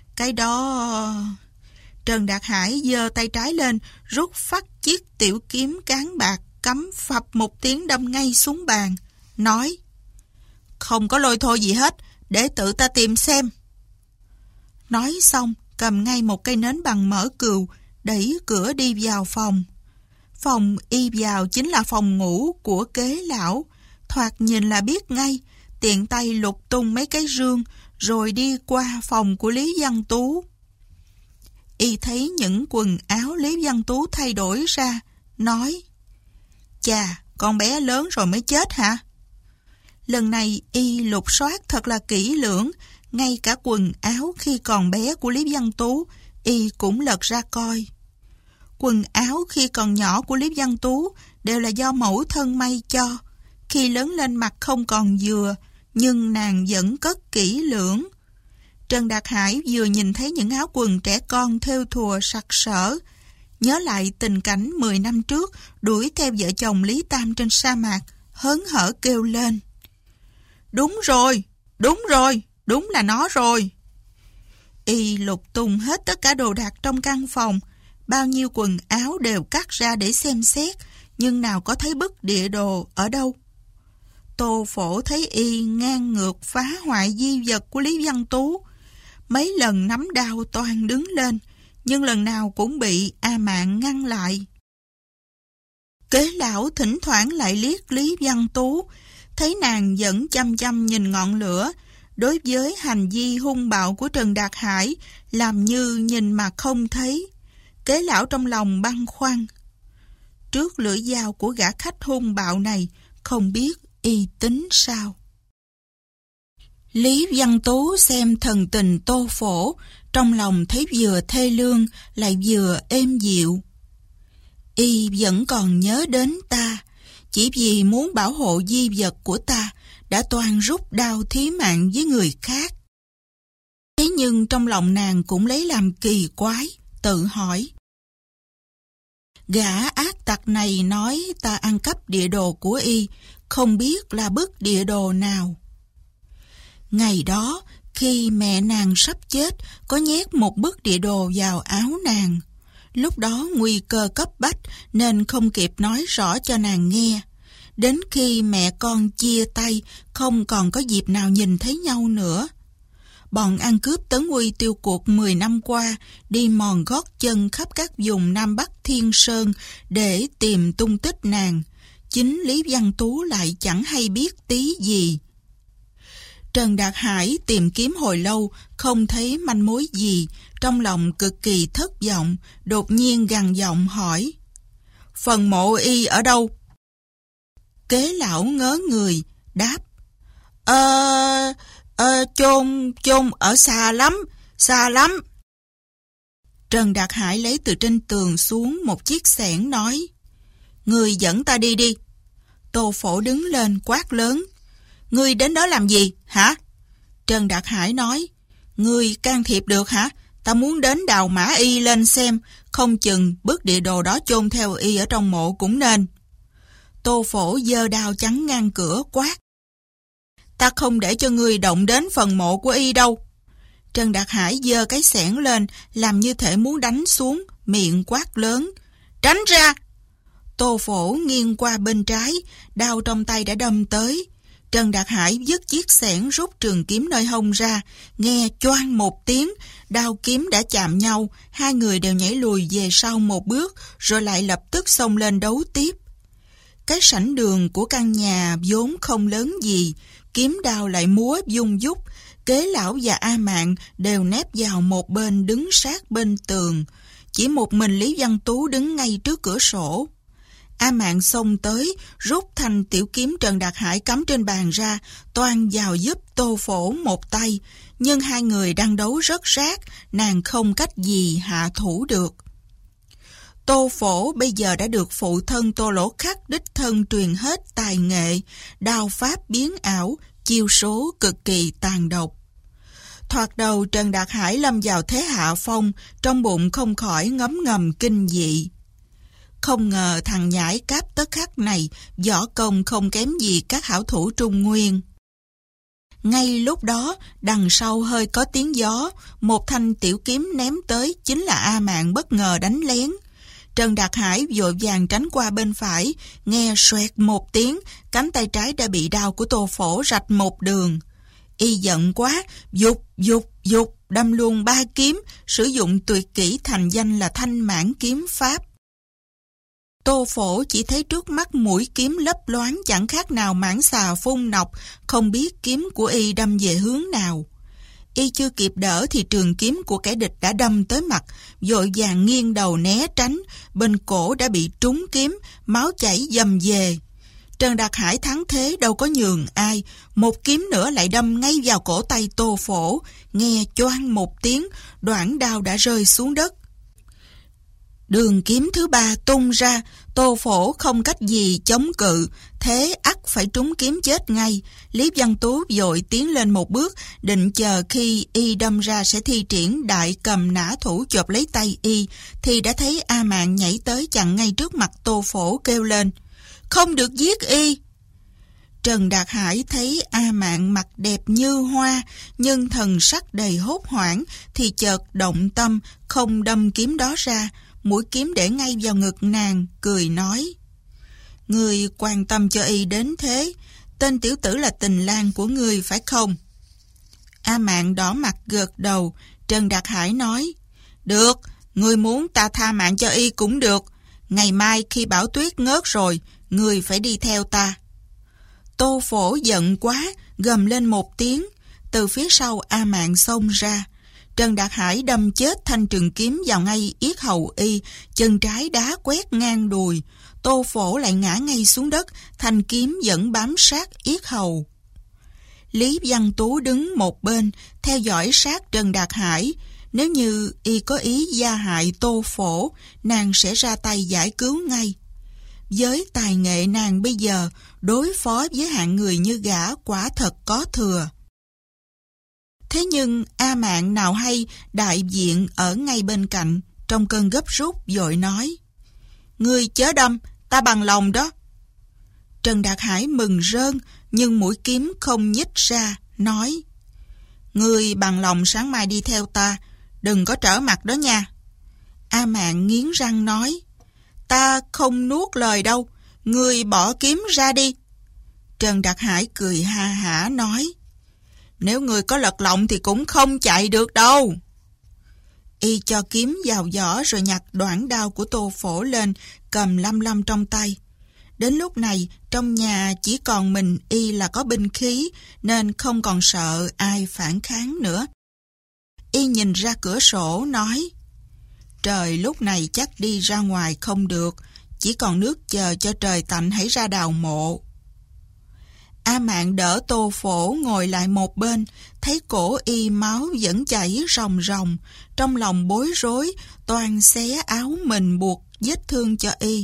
Trần Đạt Hải giơ tay trái lên, rút phắt chiếc tiểu kiếm cán bạc, cắm phập một tiếng đâm ngay xuống bàn, nói, không có lôi thôi gì hết, để tự ta tìm xem. Nói xong, cầm ngay một cây nến bằng mỡ cừu, đẩy cửa đi vào phòng. Phòng y vào chính là phòng ngủ của kế lão, thoạt nhìn là biết ngay, tiện tay lục tung mấy cái rương, rồi đi qua phòng của Lý Văn Tú. Y thấy những quần áo Lý Văn Tú thay đổi ra, nói, chà, con bé lớn rồi mới chết hả? Lần này Y lục soát thật là kỹ lưỡng, ngay cả quần áo khi còn bé của Lý Văn Tú, Y cũng lật ra coi. Quần áo khi còn nhỏ của Lý Văn Tú đều là do mẫu thân may cho. Khi lớn lên mặt không còn vừa, nhưng nàng vẫn cất kỹ lưỡng. Trần Đạt Hải vừa nhìn thấy những áo quần trẻ con thêu thùa sặc sỡ, nhớ lại tình cảnh 10 năm trước đuổi theo vợ chồng Lý Tam trên sa mạc, hớn hở kêu lên. Đúng rồi, đúng là nó rồi. Y lục tung hết tất cả đồ đạc trong căn phòng, bao nhiêu quần áo đều cắt ra để xem xét, nhưng nào có thấy bức địa đồ ở đâu. Tô Phổ thấy Y ngang ngược phá hoại di vật của Lý Văn Tú, mấy lần nắm đao toan đứng lên, nhưng lần nào cũng bị A Mạn ngăn lại. Kế lão thỉnh thoảng lại liếc Lý Văn Tú, thấy nàng vẫn chăm chăm nhìn ngọn lửa, đối với hành vi hung bạo của Trần Đạt Hải làm như nhìn mà không thấy. Kế lão trong lòng băn khoăn. Trước lưỡi dao của gã khách hung bạo này, không biết Y tính sao. Lý Văn Tú xem thần tình Tô Phổ, trong lòng thấy vừa thê lương lại vừa êm dịu. Y vẫn còn nhớ đến ta, chỉ vì muốn bảo hộ di vật của ta, đã toan rút đao thí mạng với người khác. Thế nhưng trong lòng nàng cũng lấy làm kỳ quái, tự hỏi. Gã ác tặc này nói ta ăn cắp địa đồ của Y, không biết là bức địa đồ nào. Ngày đó, khi mẹ nàng sắp chết, có nhét một bức địa đồ vào áo nàng. Lúc đó nguy cơ cấp bách nên không kịp nói rõ cho nàng nghe. Đến khi mẹ con chia tay, không còn có dịp nào nhìn thấy nhau nữa. Bọn ăn cướp tấn uy tiêu cuộc 10 năm qua, đi mòn gót chân khắp các vùng Nam Bắc Thiên Sơn để tìm tung tích nàng. Chính Lý Văn Tú lại chẳng hay biết tí gì. Trần Đạt Hải tìm kiếm hồi lâu, không thấy manh mối gì, trong lòng cực kỳ thất vọng, đột nhiên gằn giọng hỏi. Phần mộ Y ở đâu? Kế lão ngớ người, đáp. Chôn ở xa lắm. Trần Đạt Hải lấy từ trên tường xuống một chiếc xẻng nói. Người dẫn ta đi đi. Tô Phổ đứng lên quát lớn. Ngươi đến đó làm gì, hả? Trần Đạt Hải nói. Ngươi can thiệp được hả? Ta muốn đến đào mã Y lên xem, không chừng bức địa đồ đó chôn theo Y ở trong mộ cũng nên. Tô Phổ giơ đao chắn ngang cửa quát. Ta không để cho ngươi động đến phần mộ của Y đâu. Trần Đạt Hải giơ cái xẻng lên, làm như thể muốn đánh xuống, miệng quát lớn. Tránh ra! Tô Phổ nghiêng qua bên trái, đao trong tay đã đâm tới. Trần Đạt Hải vứt chiếc xẻng rút trường kiếm nơi hông ra, nghe choang một tiếng, đao kiếm đã chạm nhau, hai người đều nhảy lùi về sau một bước, rồi lại lập tức xông lên đấu tiếp. Cái sảnh đường của căn nhà vốn không lớn gì, kiếm đao lại múa vung vút, Kế lão và A Mạn đều nép vào một bên đứng sát bên tường, chỉ một mình Lý Văn Tú đứng ngay trước cửa sổ. A Mạn xông tới, rút thanh tiểu kiếm Trần Đạt Hải cắm trên bàn ra, toan vào giúp Tô Phổ một tay, nhưng hai người đang đấu rất rát, nàng không cách gì hạ thủ được. Tô Phổ bây giờ đã được phụ thân Tô Lỗ Khắc đích thân truyền hết tài nghệ, đao pháp biến ảo, chiêu số cực kỳ tàn độc. Thoạt đầu Trần Đạt Hải lâm vào thế hạ phong, trong bụng không khỏi ngấm ngầm kinh dị. Không ngờ thằng nhãi Cáp Tất Khắc này võ công không kém gì các hảo thủ Trung Nguyên. Ngay lúc đó, đằng sau hơi có tiếng gió, một thanh tiểu kiếm ném tới, chính là A Mạn bất ngờ đánh lén. Trần Đạt Hải vội vàng tránh qua bên phải, nghe xoẹt một tiếng, cánh tay trái đã bị đao của Tô Phổ rạch một đường. Y giận quá, dục, đâm luôn 3 kiếm, sử dụng tuyệt kỹ thành danh là Thanh Mãn Kiếm Pháp. Tô Phổ chỉ thấy trước mắt mũi kiếm lấp loáng chẳng khác nào mãng xà phun nọc, không biết kiếm của y đâm về hướng nào. Y chưa kịp đỡ thì trường kiếm của kẻ địch đã đâm tới mặt, vội vàng nghiêng đầu né tránh, bên cổ đã bị trúng kiếm, máu chảy dầm về. Trần Đạt Hải thắng thế đâu có nhường ai, một kiếm nữa lại đâm ngay vào cổ tay Tô Phổ, nghe choang một tiếng, đoạn đao đã rơi xuống đất. Đường kiếm thứ 3 tung ra, Tô Phổ không cách gì chống cự, thế ắt phải trúng kiếm chết ngay. Lý Văn Tú vội tiến lên một bước, định chờ khi y đâm ra sẽ thi triển đại cầm nã thủ chộp lấy tay y, thì đã thấy A Mạn nhảy tới chặn ngay trước mặt Tô Phổ kêu lên: "Không được giết y!" Trần Đạt Hải thấy A Mạn mặt đẹp như hoa, nhưng thần sắc đầy hốt hoảng, thì chợt động tâm, không đâm kiếm đó ra, mũi kiếm để ngay vào ngực nàng, cười nói: "Ngươi quan tâm cho y đến thế, tên tiểu tử là tình lang của ngươi phải không?" A Mạn đỏ mặt gật đầu. Trần Đạt Hải nói: "Được, ngươi muốn ta tha mạng cho y cũng được. Ngày mai khi bão tuyết ngớt rồi, ngươi phải đi theo ta." Tô Phổ giận quá, gầm lên một tiếng. Từ phía sau A Mạn xông ra. Trần Đạt Hải đâm chết thanh trường kiếm vào ngay yết hầu y, chân trái đá quét ngang đùi. Tô Phổ lại ngã ngay xuống đất, thanh kiếm vẫn bám sát yết hầu. Lý Văn Tú đứng một bên, theo dõi sát Trần Đạt Hải. Nếu như y có ý gia hại Tô Phổ, nàng sẽ ra tay giải cứu ngay. Với tài nghệ nàng bây giờ, đối phó với hạng người như gã quả thật có thừa. Thế nhưng A Mạn nào hay đại diện ở ngay bên cạnh, trong cơn gấp rút vội nói: "Ngươi chớ đâm, ta bằng lòng đó." Trần Đạt Hải mừng rơn, nhưng mũi kiếm không nhích ra, nói: "Ngươi bằng lòng sáng mai đi theo ta, đừng có trở mặt đó nha." A Mạn nghiến răng nói: "Ta không nuốt lời đâu, ngươi bỏ kiếm ra đi." Trần Đạt Hải cười ha hả nói: "Nếu ngươi có lật lọng thì cũng không chạy được đâu." Y cho kiếm vào vỏ rồi nhặt đoạn đao của Tô Phổ lên, cầm lăm lăm trong tay. Đến lúc này, trong nhà chỉ còn mình y là có binh khí, nên không còn sợ ai phản kháng nữa. Y nhìn ra cửa sổ nói: "Trời lúc này chắc đi ra ngoài không được, chỉ còn nước chờ cho trời tạnh hãy ra đào mộ." A Mạn đỡ Tô Phổ ngồi lại một bên, thấy cổ y máu vẫn chảy ròng ròng, trong lòng bối rối, toan xé áo mình buộc vết thương cho y.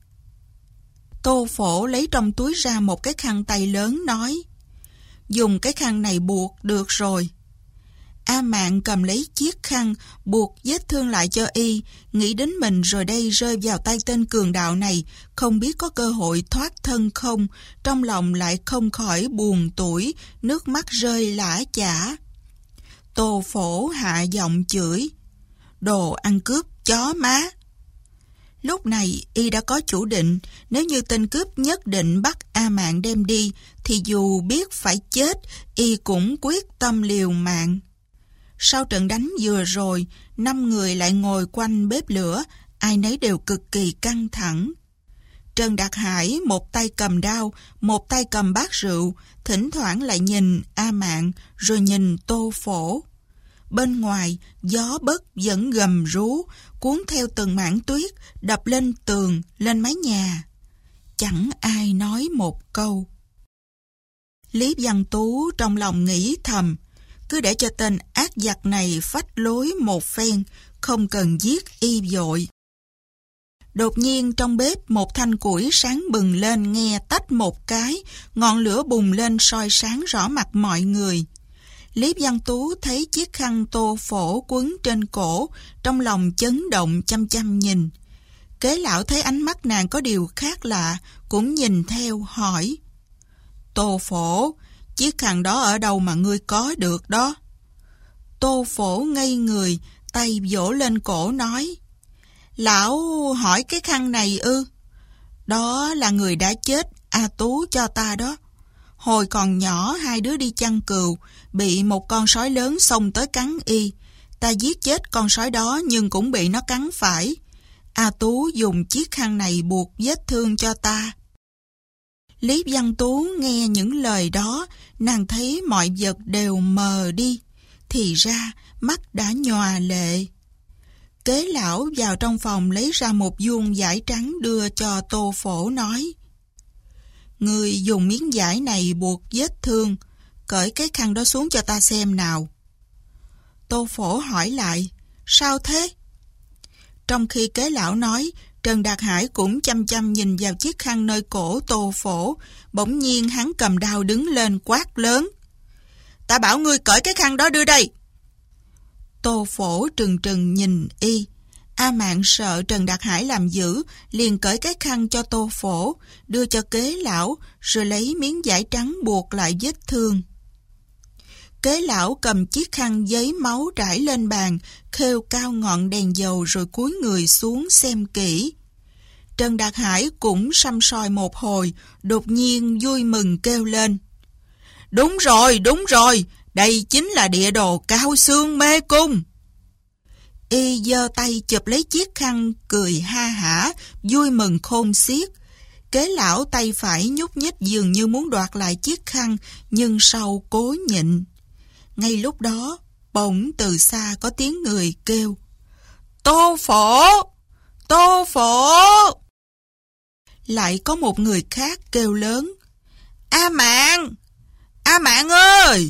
Tô Phổ lấy trong túi ra một cái khăn tay lớn nói: "Dùng cái khăn này buộc được rồi." A Mạn cầm lấy chiếc khăn, buộc vết thương lại cho y, nghĩ đến mình rồi đây rơi vào tay tên cường đạo này, không biết có cơ hội thoát thân không, trong lòng lại không khỏi buồn tủi, nước mắt rơi lã chã. Tô Phổ hạ giọng chửi: "Đồ ăn cướp chó má!" Lúc này y đã có chủ định, nếu như tên cướp nhất định bắt A Mạn đem đi, thì dù biết phải chết, y cũng quyết tâm liều mạng. Sau trận đánh vừa rồi, 5 người lại ngồi quanh bếp lửa, ai nấy đều cực kỳ căng thẳng. Trần Đạt Hải một tay cầm đao, một tay cầm bát rượu, thỉnh thoảng lại nhìn A Mạn, rồi nhìn Tô Phổ. Bên ngoài, gió bấc vẫn gầm rú, cuốn theo từng mảng tuyết, đập lên tường, lên mái nhà. Chẳng ai nói một câu. Lý Văn Tú trong lòng nghĩ thầm, cứ để cho tên ác giặc này phách lối một phen, không cần giết y vội. Đột nhiên trong bếp một thanh củi sáng bừng lên, nghe tách một cái, ngọn lửa bùng lên soi sáng rõ mặt mọi người. Lý Văn Tú thấy chiếc khăn Tô Phổ quấn trên cổ, trong lòng chấn động chăm chăm nhìn. Kế lão thấy ánh mắt nàng có điều khác lạ, cũng nhìn theo hỏi: Tô Phổ, chiếc khăn đó ở đâu mà ngươi có được đó? Tô Phổ ngây người, tay vỗ lên cổ nói: Lão hỏi cái khăn này ư? Đó là người đã chết A Tú cho ta đó. Hồi còn nhỏ hai đứa đi chăn cừu, bị một con sói lớn xông tới cắn y. Ta giết chết con sói đó nhưng cũng bị nó cắn phải. A Tú dùng chiếc khăn này buộc vết thương cho ta. Lý Văn Tú nghe những lời đó, nàng thấy mọi vật đều mờ đi. Thì ra mắt đã nhòa lệ. Kế lão vào trong phòng lấy ra một vuông vải trắng đưa cho Tô Phổ nói: Ngươi dùng miếng vải này buộc vết thương, cởi cái khăn đó xuống cho ta xem nào. Tô Phổ hỏi lại: Sao thế? Trong khi kế lão nói, Trần Đạt Hải cũng chăm chăm nhìn vào chiếc khăn nơi cổ Tô Phổ. Bỗng nhiên hắn cầm đao đứng lên quát lớn: Ta bảo ngươi cởi cái khăn đó đưa đây. Tô Phổ trừng trừng nhìn y. A Mạn sợ Trần Đạt Hải làm dữ, liền cởi cái khăn cho Tô Phổ, đưa cho kế lão, rồi lấy miếng vải trắng buộc lại vết thương. Kế lão cầm chiếc khăn giấy máu trải lên bàn, khêu cao ngọn đèn dầu rồi cúi người xuống xem kỹ. Trần Đạt Hải cũng săm soi một hồi, đột nhiên vui mừng kêu lên: Đúng rồi, đây chính là địa đồ Cao Xương Mê Cung. Y giơ tay chụp lấy chiếc khăn, cười ha hả, vui mừng khôn xiết. Kế lão tay phải nhúc nhích dường như muốn đoạt lại chiếc khăn, nhưng sau cố nhịn. Ngay lúc đó, bỗng từ xa có tiếng người kêu: Tô Phổ! Tô Phổ! Lại có một người khác kêu lớn: A Mạn! A Mạn ơi!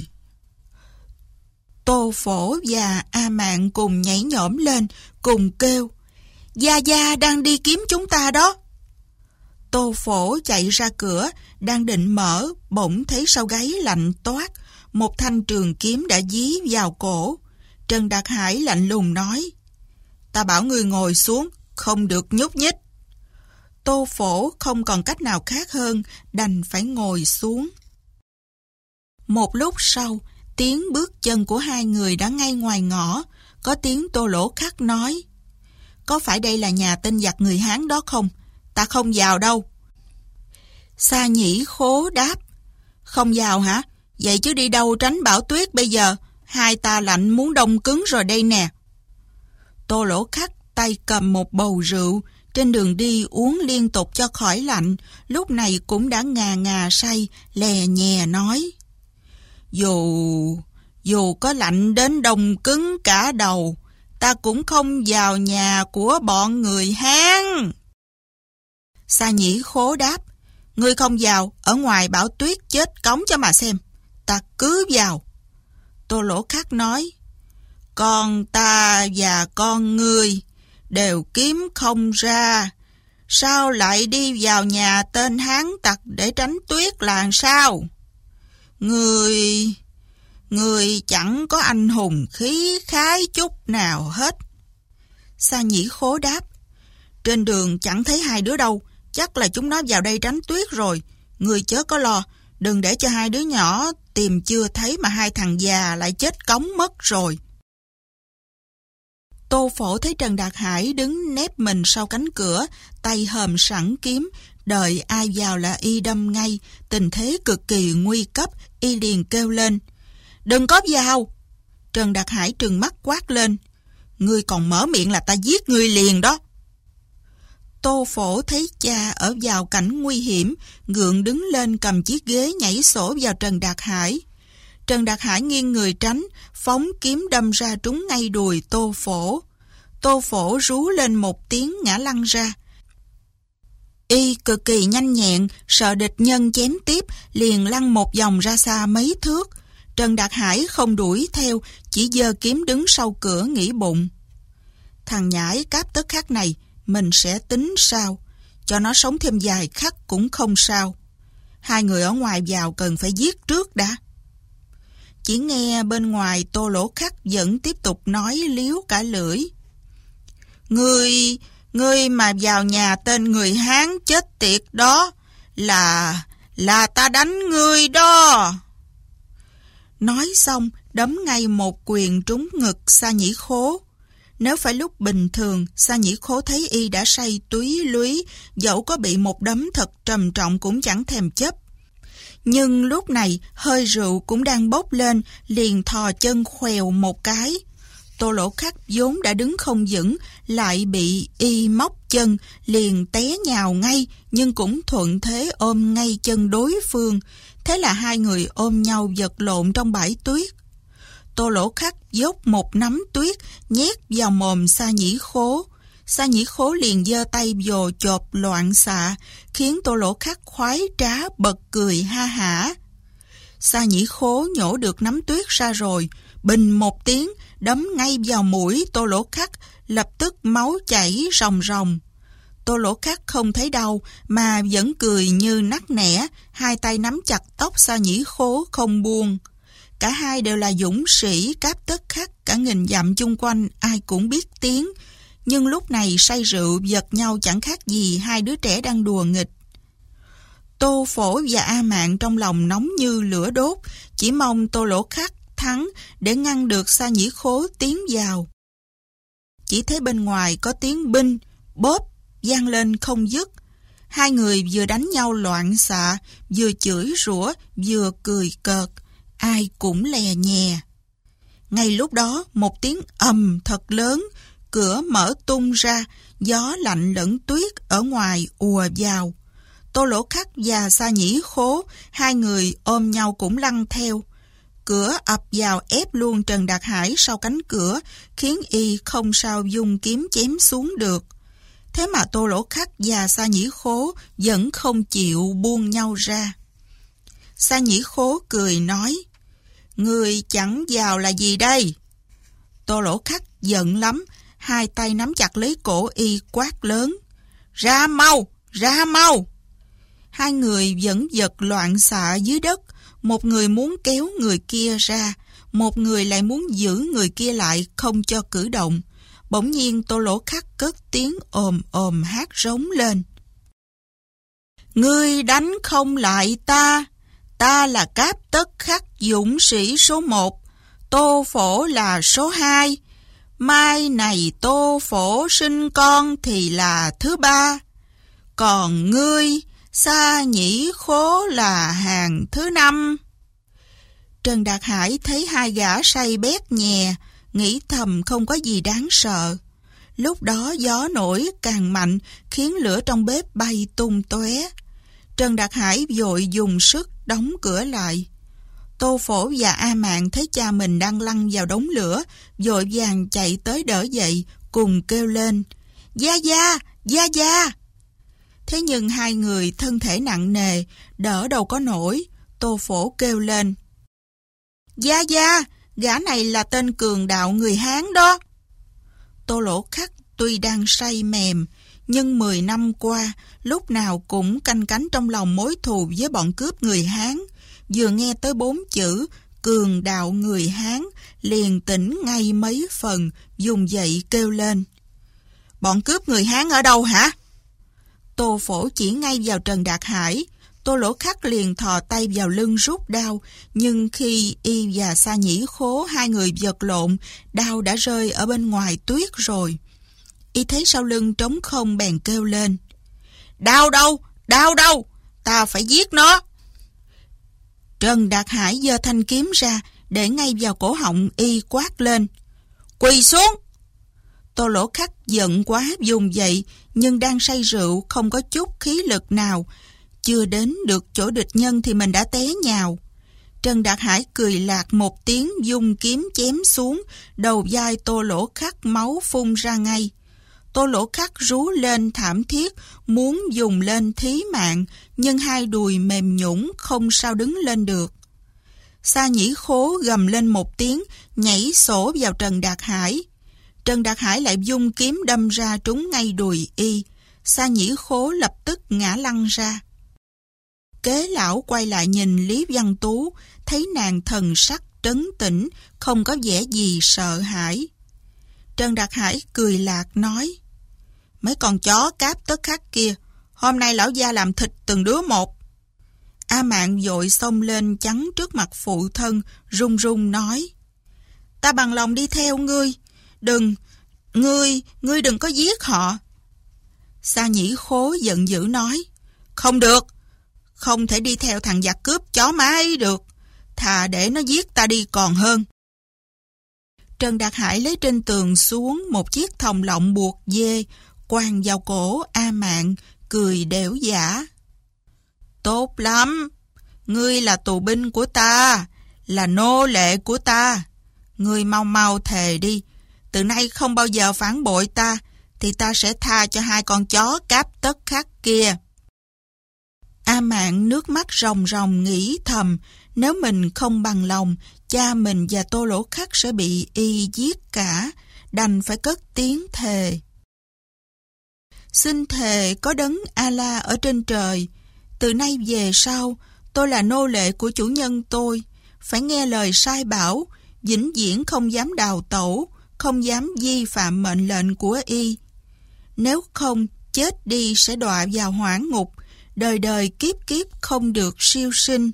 Tô Phổ và A Mạn cùng nhảy nhổm lên, cùng kêu: Gia Gia đang đi kiếm chúng ta đó. Tô Phổ chạy ra cửa, đang định mở, bỗng thấy sau gáy lạnh toát, một thanh trường kiếm đã dí vào cổ. Trần Đạt Hải lạnh lùng nói: Ta bảo ngươi ngồi xuống, không được nhúc nhích. Tô Phổ không còn cách nào khác hơn, đành phải ngồi xuống. Một lúc sau, tiếng bước chân của hai người đã ngay ngoài ngõ. Có tiếng Tô Lỗ Khắc nói: Có phải đây là nhà tên giặc người Hán đó không? Ta không vào đâu. Sa Nhĩ Khố đáp: Không vào hả? Vậy chứ đi đâu tránh bão tuyết bây giờ? Hai ta lạnh muốn đông cứng rồi đây nè. Tô Lỗ Khắc tay cầm một bầu rượu, trên đường đi uống liên tục cho khỏi lạnh, lúc này cũng đã ngà ngà say, lè nhè nói: Dù có lạnh đến đông cứng cả đầu, ta cũng không vào nhà của bọn người Hán. Sa Nhĩ Khố đáp: Ngươi không vào, ở ngoài bão tuyết chết cống cho mà xem. Ta cứ vào. Tô Lỗ Khắc nói: Con ta và con ngươi đều kiếm không ra, sao lại đi vào nhà tên Hán tặc để tránh tuyết là sao? Người chẳng có anh hùng khí khái chút nào hết. Sa Nhĩ Khố đáp: Trên đường chẳng thấy hai đứa đâu, chắc là chúng nó vào đây tránh tuyết rồi. Người chớ có lo, đừng để cho hai đứa nhỏ tìm chưa thấy mà hai thằng già lại chết cống mất rồi. Tô Phổ thấy Trần Đạt Hải đứng nép mình sau cánh cửa, tay hòm sẵn kiếm, đợi ai vào là y đâm ngay. Tình thế cực kỳ nguy cấp, y liền kêu lên: Đừng có vào! Trần Đạt Hải trừng mắt quát lên: Ngươi còn mở miệng là ta giết ngươi liền đó. Tô Phổ thấy cha ở vào cảnh nguy hiểm, gượng đứng lên cầm chiếc ghế nhảy sổ vào Trần Đạt Hải. Trần Đạt Hải nghiêng người tránh, phóng kiếm đâm ra trúng ngay đùi Tô Phổ. Tô Phổ rú lên một tiếng ngã lăn ra. Y cực kỳ nhanh nhẹn, sợ địch nhân chém tiếp, liền lăn một vòng ra xa mấy thước. Trần Đạt Hải không đuổi theo, chỉ giơ kiếm đứng sau cửa nghĩ bụng: Thằng nhãi Cáp Tất Khắc này, mình sẽ tính sao? Cho nó sống thêm vài khắc cũng không sao. Hai người ở ngoài vào cần phải giết trước đã. Chỉ nghe bên ngoài Tô Lỗ Khắc vẫn tiếp tục nói liếu cả lưỡi: Ngươi mà vào nhà tên người Hán chết tiệt đó là ta đánh ngươi đó. Nói xong, đấm ngay một quyền trúng ngực Sa Nhĩ Khố. Nếu phải lúc bình thường, Sa Nhĩ Khố thấy y đã say túy lúy, dẫu có bị một đấm thật trầm trọng cũng chẳng thèm chấp. Nhưng lúc này, hơi rượu cũng đang bốc lên, liền thò chân khoèo một cái. Tô Lỗ Khắc vốn đã đứng không vững, lại bị y móc chân, liền té nhào ngay, nhưng cũng thuận thế ôm ngay chân đối phương. Thế là hai người ôm nhau vật lộn trong bãi tuyết. Tô Lỗ Khắc dốc một nắm tuyết, nhét vào mồm Sa Nhĩ Khố. Sa Nhĩ Khố liền giơ tay vồ chộp loạn xạ, khiến Tô Lỗ Khắc khoái trá bật cười ha hả. Sa Nhĩ Khố nhổ được nắm tuyết ra rồi, bình một tiếng, đấm ngay vào mũi Tô Lỗ Khắc, lập tức máu chảy ròng ròng. Tô Lỗ Khắc không thấy đau, mà vẫn cười như nắc nẻ, hai tay nắm chặt tóc Sa Nhĩ Khố không buông. Cả hai đều là dũng sĩ Cáp Tất Khắc, cả nghìn dặm chung quanh ai cũng biết tiếng. Nhưng lúc này say rượu giật nhau chẳng khác gì hai đứa trẻ đang đùa nghịch. Tô Phổ và A Mạn trong lòng nóng như lửa đốt, chỉ mong Tô Lỗ Khắc thắng để ngăn được Sa Nhĩ Khố tiến vào. Chỉ thấy bên ngoài có tiếng binh, bóp, vang lên không dứt. Hai người vừa đánh nhau loạn xạ, vừa chửi rủa, vừa cười cợt, ai cũng lè nhè. Ngay lúc đó, một tiếng ầm thật lớn, cửa mở tung ra, gió lạnh lẫn tuyết ở ngoài ùa vào. Tô Lỗ Khắc và Sa Nhĩ Khố, hai người ôm nhau cũng lăn theo. Cửa ập vào ép luôn Trần Đạt Hải sau cánh cửa, khiến y không sao dùng kiếm chém xuống được. Thế mà Tô Lỗ Khắc và Sa Nhĩ Khố vẫn không chịu buông nhau ra. Sa Nhĩ Khố cười nói, ngươi chẳng vào là gì đây? Tô Lỗ Khắc giận lắm, hai tay nắm chặt lấy cổ y quát lớn, ra mau, ra mau. Hai người vẫn giật loạn xạ dưới đất, một người muốn kéo người kia ra, một người lại muốn giữ người kia lại không cho cử động. Bỗng nhiên Tô Lỗ Khắc cất tiếng ồm ồm hát rống lên. Ngươi đánh không lại ta, ta là Cáp Tất Khắc dũng sĩ số 1, Tô Phổ là số 2. Mai này Tô Phổ sinh con thì là thứ 3. Còn ngươi, Sa Nhĩ Khố là hàng thứ 5. Trần Đạt Hải thấy hai gã say bét nhè, nghĩ thầm không có gì đáng sợ. Lúc đó gió nổi càng mạnh, khiến lửa trong bếp bay tung tóe. Trần Đạt Hải vội dùng sức đóng cửa lại. Tô Phổ và A Mạn thấy cha mình đang lăn vào đống lửa, vội vàng chạy tới đỡ dậy, cùng kêu lên, Gia Gia, Gia Gia. Thế nhưng hai người thân thể nặng nề, đỡ đâu có nổi. Tô Phổ kêu lên, Gia Gia, gã này là tên cường đạo người Hán đó. Tô Lỗ Khắc tuy đang say mềm, nhưng 10 năm qua, lúc nào cũng canh cánh trong lòng mối thù với bọn cướp người Hán. Vừa nghe tới 4 chữ cường đạo người Hán, liền tỉnh ngay mấy phần, dùng dậy kêu lên, bọn cướp người Hán ở đâu hả? Tô Phổ chỉ ngay vào Trần Đạt Hải. Tô Lỗ Khắc liền thò tay vào lưng rút đao, nhưng khi y và Sa Nhĩ Khố hai người vật lộn, đao đã rơi ở bên ngoài tuyết rồi. Y thấy sau lưng trống không bèn kêu lên, đao đâu, đao đâu, ta phải giết nó. Trần Đạt Hải giơ thanh kiếm ra, để ngay vào cổ họng y quát lên, quỳ xuống. Tô Lỗ Khắc giận quá dùng dậy, nhưng đang say rượu không có chút khí lực nào. Chưa đến được chỗ địch nhân thì mình đã té nhào. Trần Đạt Hải cười lạc một tiếng, dùng kiếm chém xuống, đầu vai Tô Lỗ Khắc máu phun ra ngay. Tô Lỗ Khắc rú lên thảm thiết, muốn dùng lên thí mạng, nhưng hai đùi mềm nhũn không sao đứng lên được. Sa Nhĩ Khố gầm lên một tiếng, nhảy sổ vào Trần Đạt Hải. Trần Đạt Hải lại dung kiếm đâm ra trúng ngay đùi y. Sa Nhĩ Khố lập tức ngã lăn ra. Kế lão quay lại nhìn Lý Văn Tú, thấy nàng thần sắc trấn tĩnh, không có vẻ gì sợ hãi. Trần Đạt Hải cười lạc nói, Mấy con chó cáp tất khắc kia, hôm nay lão gia làm thịt từng đứa một. A Mạn vội xông lên chắn trước mặt phụ thân, run run nói: Ta bằng lòng đi theo ngươi. Ngươi đừng có giết họ. Sa Nhĩ Khố giận dữ nói: Không được, không thể đi theo thằng giặc cướp chó má ấy được. Thà để nó giết ta đi còn hơn. Trần Đạt Hải lấy trên tường xuống một chiếc thòng lọng buộc dê, quàng vào cổ A Mạn, cười đểu giả. Tốt lắm, ngươi là tù binh của ta, là nô lệ của ta. Ngươi mau mau thề đi, từ nay không bao giờ phản bội ta, thì ta sẽ tha cho hai con chó cáp tất khắc kia. A Mạn nước mắt ròng ròng nghĩ thầm, nếu mình không bằng lòng, cha mình và Tô Lỗ Khắc sẽ bị y giết cả, đành phải cất tiếng thề. Xin thề có đấng A-la ở trên trời, từ nay về sau, tôi là nô lệ của chủ nhân tôi, phải nghe lời sai bảo, vĩnh viễn không dám đào tẩu, không dám vi phạm mệnh lệnh của y. Nếu không, chết đi sẽ đọa vào hỏa ngục, đời đời kiếp kiếp không được siêu sinh.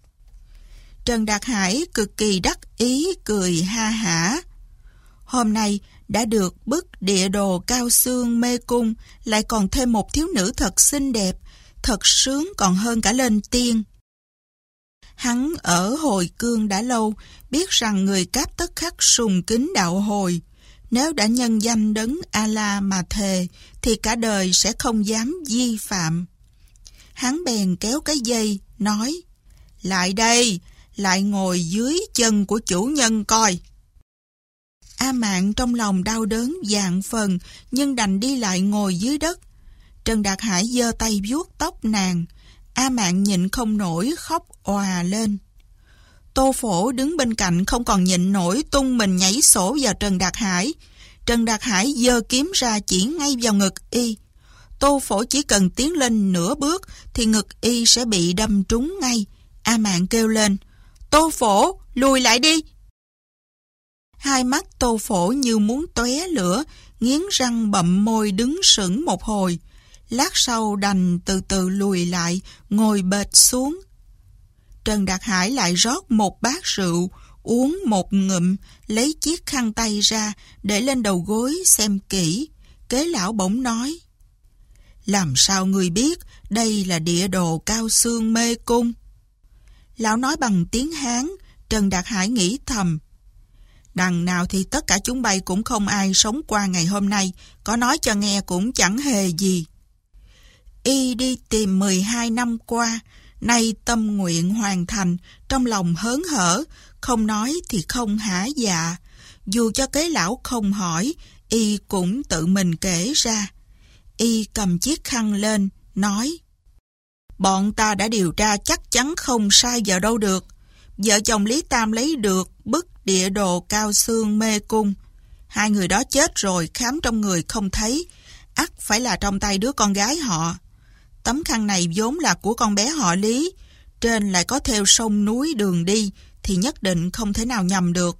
Trần Đạt Hải cực kỳ đắc ý cười ha hả. Hôm nay đã được bức địa đồ Cao Xương mê cung, lại còn thêm một thiếu nữ thật xinh đẹp, thật sướng còn hơn cả lên tiên. Hắn ở hồi cương đã lâu, biết rằng người cáp tất khắc sùng kính đạo hồi. Nếu đã nhân danh đấng A-la mà thề, thì cả đời sẽ không dám vi phạm. Hắn bèn kéo cái dây, nói: Lại đây, lại ngồi dưới chân của chủ nhân coi. A Mạn trong lòng đau đớn vạn phần, nhưng đành đi lại ngồi dưới đất. Trần Đạt Hải giơ tay vuốt tóc nàng. A Mạn nhịn không nổi khóc òa lên. Tô Phổ đứng bên cạnh không còn nhịn nổi, tung mình nhảy sổ vào Trần Đạt Hải. Trần Đạt Hải giơ kiếm ra chỉ ngay vào ngực y. Tô Phổ chỉ cần tiến lên nửa bước thì ngực y sẽ bị đâm trúng ngay. A Mạn kêu lên: Tô Phổ, lùi lại đi. Hai mắt Tô Phổ như muốn tóe lửa, nghiến răng bậm môi đứng sững một hồi. Lát sau đành từ từ lùi lại, ngồi bệt xuống. Trần Đạt Hải lại rót một bát rượu, uống một ngụm, lấy chiếc khăn tay ra, để lên đầu gối xem kỹ. Kế lão bỗng nói: Làm sao ngươi biết đây là địa đồ Cao Xương mê cung? Lão nói bằng tiếng Hán. Trần Đạt Hải nghĩ thầm: Đằng nào thì tất cả chúng bay cũng không ai sống qua ngày hôm nay, có nói cho nghe cũng chẳng hề gì. Y đi tìm 12 năm qua, nay tâm nguyện hoàn thành, trong lòng hớn hở, không nói thì không hả dạ. Dù cho kế lão không hỏi, y cũng tự mình kể ra. Y cầm chiếc khăn lên, nói: Bọn ta đã điều tra chắc chắn không sai vào đâu được. Vợ chồng Lý Tam lấy được bức địa đồ Cao Xương mê cung. Hai người đó chết rồi, khám trong người không thấy, ắt phải là trong tay đứa con gái họ. Tấm khăn này vốn là của con bé họ Lý, trên lại có thêu sông núi đường đi, thì nhất định không thể nào nhầm được.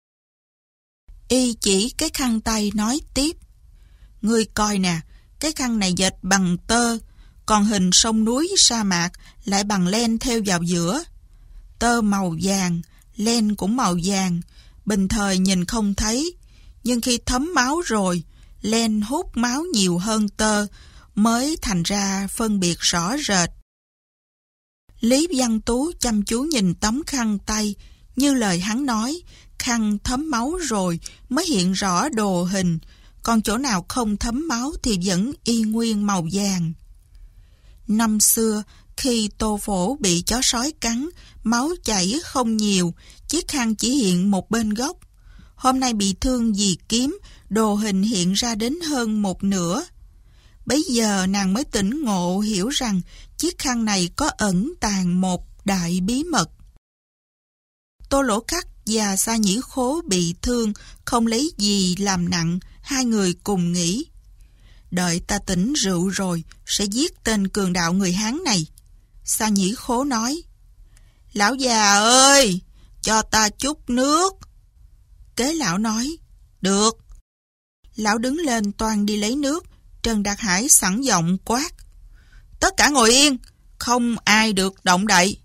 Y chỉ cái khăn tay nói tiếp: Ngươi coi nè, cái khăn này dệt bằng tơ, còn hình sông núi sa mạc lại bằng len thêu vào giữa. Tơ màu vàng, len cũng màu vàng, bình thời nhìn không thấy, nhưng khi thấm máu rồi, len hút máu nhiều hơn tơ, mới thành ra phân biệt rõ rệt. Lý Văn Tú chăm chú nhìn tấm khăn tay, như lời hắn nói, khăn thấm máu rồi mới hiện rõ đồ hình, còn chỗ nào không thấm máu thì vẫn y nguyên màu vàng. Năm xưa, khi Tô Phổ bị chó sói cắn, máu chảy không nhiều, chiếc khăn chỉ hiện một bên góc. Hôm nay bị thương vì kiếm, đồ hình hiện ra đến hơn một nửa. Bấy giờ nàng mới tỉnh ngộ hiểu rằng chiếc khăn này có ẩn tàng một đại bí mật. Tô Lỗ Khắc và Sa Nhĩ Khố bị thương, không lấy gì làm nặng, hai người cùng nghĩ: Đợi ta tỉnh rượu rồi, sẽ giết tên cường đạo người Hán này. Sa Nhĩ Khố nói: Lão già ơi, cho ta chút nước. Kế lão nói: Được. Lão đứng lên toan đi lấy nước. Trần Đạt Hải sẵn giọng quát: "Tất cả ngồi yên, không ai được động đậy."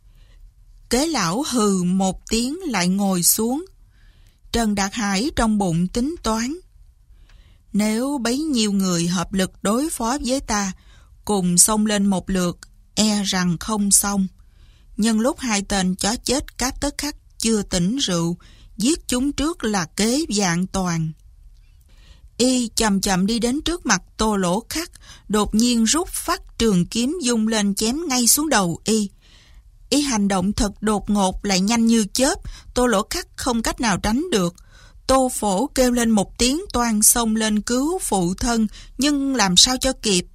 Kế lão hừ một tiếng lại ngồi xuống. Trần Đạt Hải trong bụng tính toán: nếu bấy nhiêu người hợp lực đối phó với ta, cùng xông lên một lượt, e rằng không xong. Nhân lúc hai tên chó chết Cáp Tất Khắc chưa tỉnh rượu, giết chúng trước là kế vạn toàn. Y chậm chậm đi đến trước mặt Tô Lỗ Khắc, đột nhiên rút phát trường kiếm vung lên chém ngay xuống đầu Y. Y hành động thật đột ngột lại nhanh như chớp, Tô Lỗ Khắc không cách nào tránh được. Tô Phổ kêu lên một tiếng toan xông lên cứu phụ thân, nhưng làm sao cho kịp.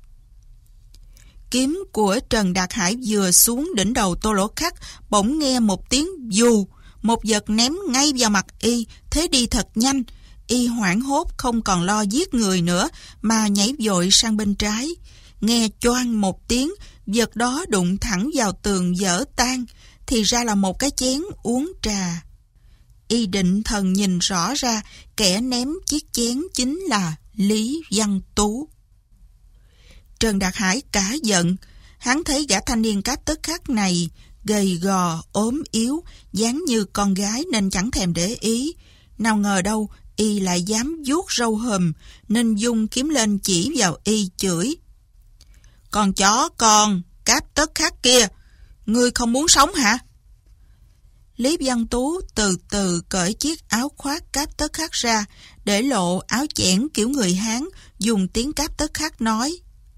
Kiếm của Trần Đạt Hải vừa xuống đỉnh đầu Tô Lỗ Khắc, bỗng nghe một tiếng dù, một vật ném ngay vào mặt Y, thế đi thật nhanh. Y hoảng hốt không còn lo giết người nữa, mà nhảy vội sang bên trái. Nghe choang một tiếng, vật đó đụng thẳng vào tường vỡ tan, thì ra là một cái chén uống trà. Y định thần nhìn rõ ra, kẻ ném chiếc chén chính là Lý Văn Tú. Trần Đạt Hải cả giận, hắn thấy gã thanh niên Cáp Tất Khắc này gầy gò, ốm yếu, dáng như con gái nên chẳng thèm để ý. Nào ngờ đâu, Y lại dám vuốt râu hùm, nên dung kiếm lên chỉ vào Y chửi: "Con chó con, Cáp Tất Khắc kia, ngươi không muốn sống hả?" Lý Văn Tú từ từ cởi chiếc áo khoác Cáp Tất Khắc ra, để lộ áo chẽn kiểu người Hán, dùng tiếng Cáp Tất Khắc nói: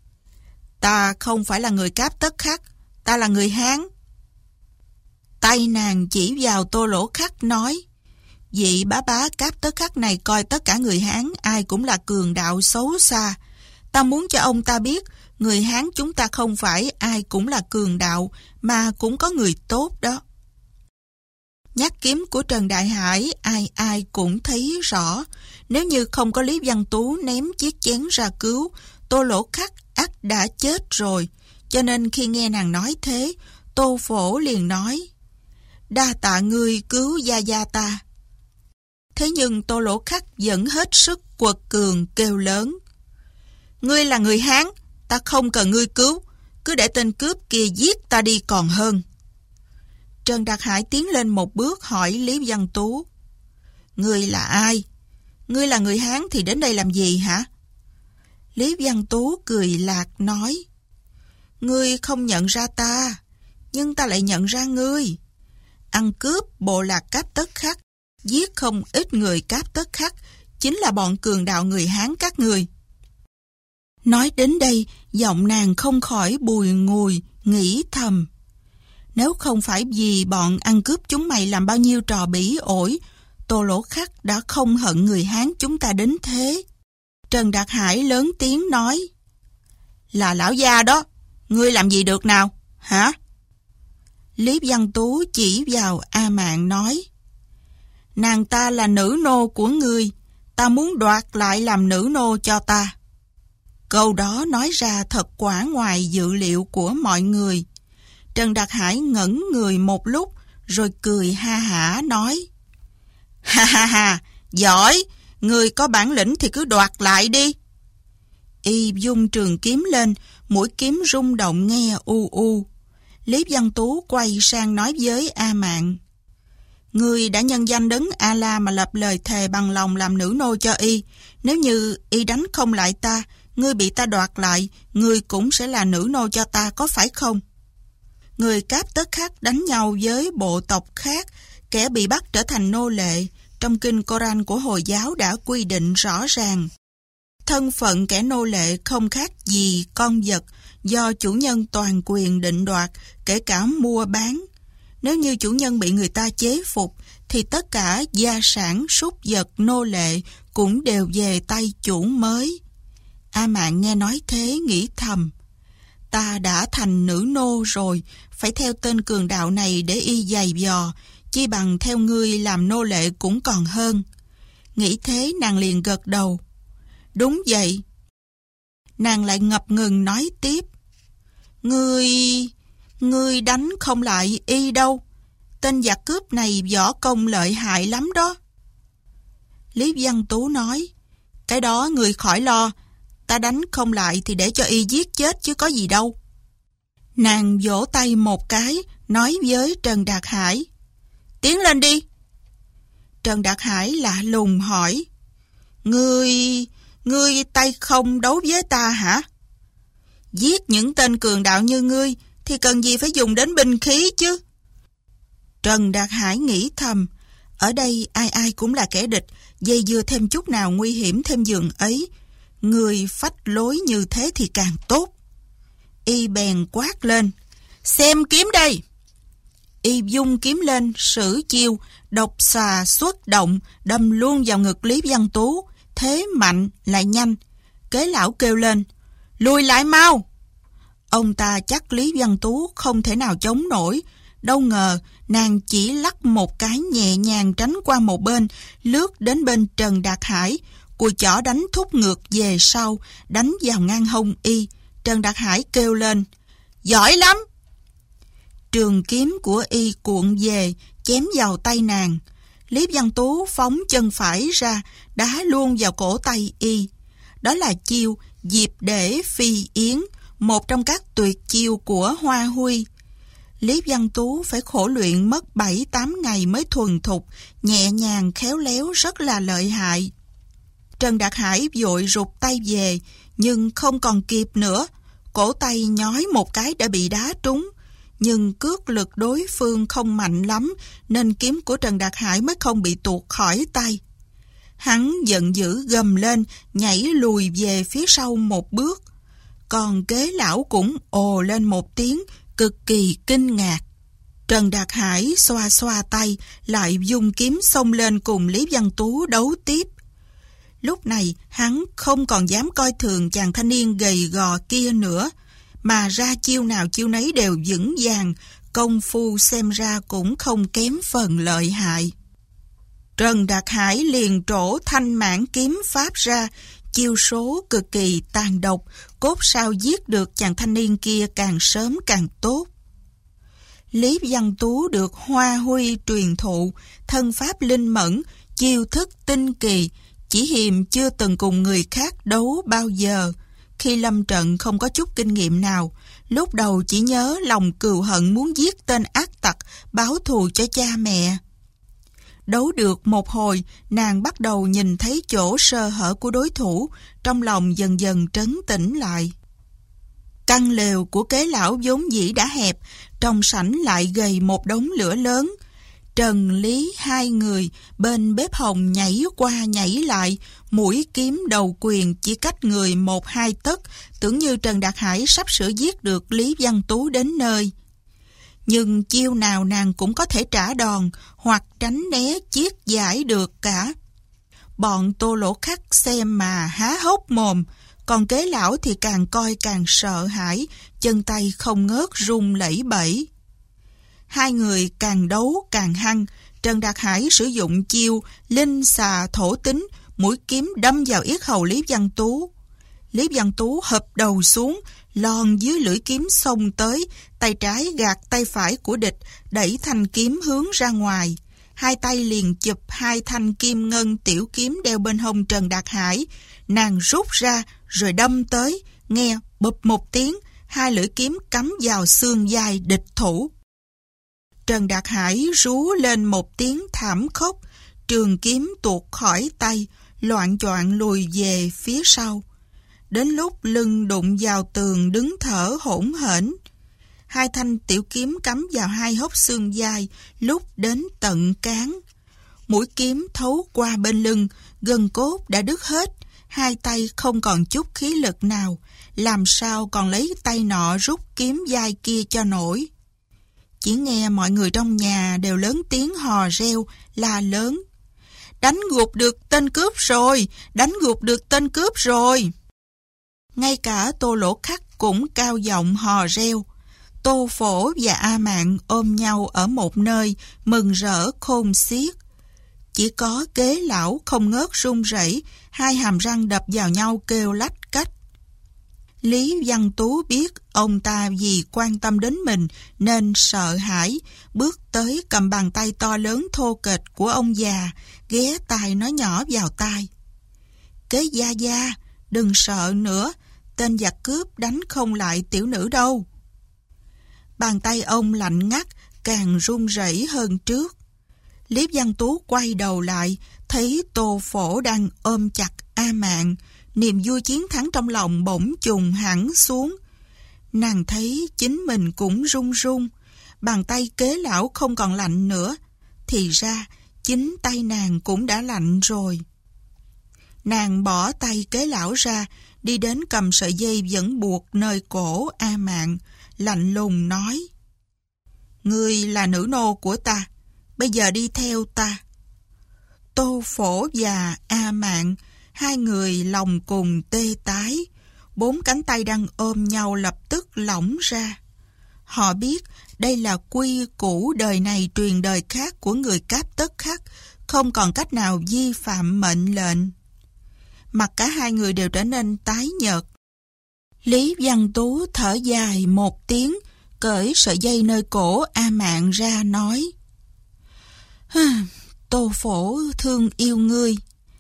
"Ta không phải là người Cáp Tất Khắc, ta là người Hán." Tay nàng chỉ vào Tô Lỗ Khắc nói: "Vị bá Cáp Tất Khắc này coi tất cả người Hán ai cũng là cường đạo xấu xa. Ta muốn cho ông ta biết, người Hán chúng ta không phải ai cũng là cường đạo, mà cũng có người tốt đó." Nhát kiếm của Trần Đại Hải ai ai cũng thấy rõ. Nếu như không có Lý Văn Tú ném chiếc chén ra cứu, Tô Lỗ Khắc ắt đã chết rồi. Cho nên khi nghe nàng nói thế, Tô Phổ liền nói: "Đa tạ ngươi cứu gia gia ta." Thế nhưng Tô Lỗ Khắc vẫn hết sức quật cường kêu lớn: "Ngươi là người Hán, ta không cần ngươi cứu, cứ để tên cướp kia giết ta đi còn hơn." Trần Đạt Hải tiến lên một bước hỏi Lý Văn Tú: "Ngươi là ai? Ngươi là người Hán thì đến đây làm gì hả?" Lý Văn Tú cười lạc nói: "Ngươi không nhận ra ta, nhưng ta lại nhận ra ngươi. Ăn cướp bộ lạc Cáp Tất Khắc, giết không ít người Cáp Tất Khắc, chính là bọn cường đạo người Hán các ngươi." Nói đến đây, giọng nàng không khỏi bùi ngùi, nghĩ thầm: nếu không phải vì bọn ăn cướp chúng mày làm bao nhiêu trò bỉ ổi, Tô Lỗ Khắc đã không hận người Hán chúng ta đến thế. Trần Đạt Hải lớn tiếng nói: "Là lão gia đó, ngươi làm gì được nào, hả?" Lý Văn Tú chỉ vào A Mạn nói: "Nàng ta là nữ nô của ngươi, ta muốn đoạt lại làm nữ nô cho ta." Câu đó nói ra thật quả ngoài dự liệu của mọi người. Trần Đạt Hải ngẩn người một lúc, rồi cười ha hả nói: "Ha ha ha, giỏi, người có bản lĩnh thì cứ đoạt lại đi." Y dung trường kiếm lên, mũi kiếm rung động nghe u u. Lý Văn Tú quay sang nói với A Mạn: "Ngươi đã nhân danh đấng A-la mà lập lời thề bằng lòng làm nữ nô cho Y. Nếu như Y đánh không lại ta, ngươi bị ta đoạt lại, ngươi cũng sẽ là nữ nô cho ta, có phải không?" Người Cáp Tất Khắc đánh nhau với bộ tộc khác, kẻ bị bắt trở thành nô lệ. Trong kinh Koran của Hồi giáo đã quy định rõ ràng, thân phận kẻ nô lệ không khác gì con vật do chủ nhân toàn quyền định đoạt, kể cả mua bán. Nếu như chủ nhân bị người ta chế phục, thì tất cả gia sản, súc vật, nô lệ cũng đều về tay chủ mới. A Mạn nghe nói thế nghĩ thầm: ta đã thành nữ nô rồi, phải theo tên cường đạo này để y giày vò, chi bằng theo ngươi làm nô lệ cũng còn hơn. Nghĩ thế nàng liền gật đầu: đúng vậy. Nàng lại ngập ngừng nói tiếp: Ngươi đánh không lại y đâu. Tên giặc cướp này võ công lợi hại lắm đó. Lý Văn Tú nói: cái đó ngươi khỏi lo, ta đánh không lại thì để cho y giết chết chứ có gì đâu. Nàng vỗ tay một cái, nói với Trần Đạt Hải: tiến lên đi. Trần Đạt Hải lạ lùng hỏi: Ngươi tay không đấu với ta hả? Giết những tên cường đạo như ngươi thì cần gì phải dùng đến binh khí chứ? Trần Đạt Hải nghĩ thầm, ở đây ai ai cũng là kẻ địch, dây dưa thêm chút nào nguy hiểm thêm giường ấy. Người phách lối như thế thì càng tốt. Y bèn quát lên: xem kiếm đây! Y vung kiếm lên, sử chiêu độc xà xuất động, đâm luôn vào ngực Lý Văn Tú. Thế mạnh lại nhanh. Kế lão kêu lên: lùi lại mau! Ông ta chắc Lý Văn Tú không thể nào chống nổi. Đâu ngờ nàng chỉ lắc một cái nhẹ nhàng tránh qua một bên, lướt đến bên Trần Đạt Hải, cùi chỏ đánh thúc ngược về sau, đánh vào ngang hông y. Trần Đạt Hải kêu lên: giỏi lắm! Trường kiếm của y cuộn về, chém vào tay nàng. Lý Văn Tú phóng chân phải ra, đá luôn vào cổ tay y. Đó là chiêu Diệp Để Phi Yến, một trong các tuyệt chiêu của Hoa Huy. Lý Văn Tú phải khổ luyện mất 7-8 ngày mới thuần thục, nhẹ nhàng khéo léo, rất là lợi hại. Trần Đạt Hải vội rụt tay về, nhưng không còn kịp nữa. Cổ tay nhói một cái đã bị đá trúng. Nhưng cước lực đối phương không mạnh lắm, nên kiếm của Trần Đạt Hải mới không bị tuột khỏi tay. Hắn giận dữ gầm lên, nhảy lùi về phía sau một bước. Còn kế lão cũng ồ lên một tiếng, cực kỳ kinh ngạc. Trần Đạt Hải xoa xoa tay, lại dùng kiếm xông lên cùng Lý Văn Tú đấu tiếp. Lúc này hắn không còn dám coi thường chàng thanh niên gầy gò kia nữa, mà ra chiêu nào chiêu nấy đều vững vàng, công phu xem ra cũng không kém phần lợi hại. Trần Đạt Hải liền trổ thanh mãn kiếm pháp ra, chiêu số cực kỳ tàn độc, cốt sao giết được chàng thanh niên kia càng sớm càng tốt. Lý Văn Tú được Hoa Huy truyền thụ, thân pháp linh mẫn, chiêu thức tinh kỳ, chỉ hiềm chưa từng cùng người khác đấu bao giờ. Khi lâm trận không có chút kinh nghiệm nào, lúc đầu chỉ nhớ lòng cừu hận muốn giết tên ác tặc, báo thù cho cha mẹ. Đấu được một hồi, nàng bắt đầu nhìn thấy chỗ sơ hở của đối thủ, trong lòng dần dần trấn tĩnh lại. Căn lều của kế lão vốn dĩ đã hẹp, trong sảnh lại gầy một đống lửa lớn. Trần Lý hai người bên bếp hồng nhảy qua nhảy lại, mũi kiếm đầu quyền chỉ cách người 1-2 tấc, tưởng như Trần Đạt Hải sắp sửa giết được Lý Văn Tú đến nơi. Nhưng chiêu nào nàng cũng có thể trả đòn hoặc tránh né chiết giải được cả. Bọn Tô Lỗ Khắc xem mà há hốc mồm, còn kế lão thì càng coi càng sợ hãi, chân tay không ngớt run lẩy bẩy. Hai người càng đấu càng hăng. Trần Đạt Hải sử dụng chiêu linh xà thổ tính, mũi kiếm đâm vào yết hầu Lý Văn Tú. Lý Văn Tú hập đầu xuống, lòn dưới lưỡi kiếm xông tới, tay trái gạt tay phải của địch, đẩy thanh kiếm hướng ra ngoài. Hai tay liền chụp hai thanh kim ngân tiểu kiếm đeo bên hông Trần Đạt Hải. Nàng rút ra rồi đâm tới, nghe bụp một tiếng, hai lưỡi kiếm cắm vào xương vai địch thủ. Trần Đạt Hải rú lên một tiếng thảm khốc, trường kiếm tuột khỏi tay, loạng choạng lùi về phía sau. Đến lúc lưng đụng vào tường đứng thở hổn hển. Hai thanh tiểu kiếm cắm vào hai hốc xương vai, lúc đến tận cán. Mũi kiếm thấu qua bên lưng, gân cốt đã đứt hết, hai tay không còn chút khí lực nào, làm sao còn lấy tay nọ rút kiếm vai kia cho nổi. Chỉ nghe mọi người trong nhà đều lớn tiếng hò reo, la lớn: đánh gục được tên cướp rồi, đánh gục được tên cướp rồi. Ngay cả Tô Lỗ Khắc cũng cao giọng hò reo. Tô Phổ và A Mạn ôm nhau ở một nơi, mừng rỡ khôn xiết. Chỉ có kế lão không ngớt run rẩy, hai hàm răng đập vào nhau kêu lách cách. Lý Văn Tú biết ông ta vì quan tâm đến mình nên sợ hãi, bước tới cầm bàn tay to lớn thô kệch của ông già, ghé tai nói nhỏ vào tai: Kế gia gia, Đừng sợ nữa, tên giặc cướp đánh không lại tiểu nữ đâu. Bàn tay ông lạnh ngắt, càng run rẩy hơn trước. Lý Văn Tú quay đầu lại, thấy Tô Phổ đang ôm chặt A Mạn, niềm vui chiến thắng trong lòng bỗng chùng hẳn xuống. Nàng thấy chính mình cũng run run, bàn tay kế lão không còn lạnh nữa, thì ra chính tay nàng cũng đã lạnh rồi. Nàng bỏ tay kế lão ra, đi đến cầm sợi dây vẫn buộc nơi cổ A Mạn, lạnh lùng nói: Ngươi là nữ nô của ta, bây giờ đi theo ta. Tô Phổ và A Mạn, hai người lòng cùng tê tái, bốn cánh tay đang ôm nhau lập tức lỏng ra. Họ biết đây là quy củ đời này truyền đời khác của người Cáp Tất Khắc, không còn cách nào vi phạm mệnh lệnh. Mặt cả hai người đều trở nên tái nhợt. Lý Văn Tú thở dài một tiếng, cởi sợi dây nơi cổ A Mạn ra nói: Tô Phổ thương yêu ngươi,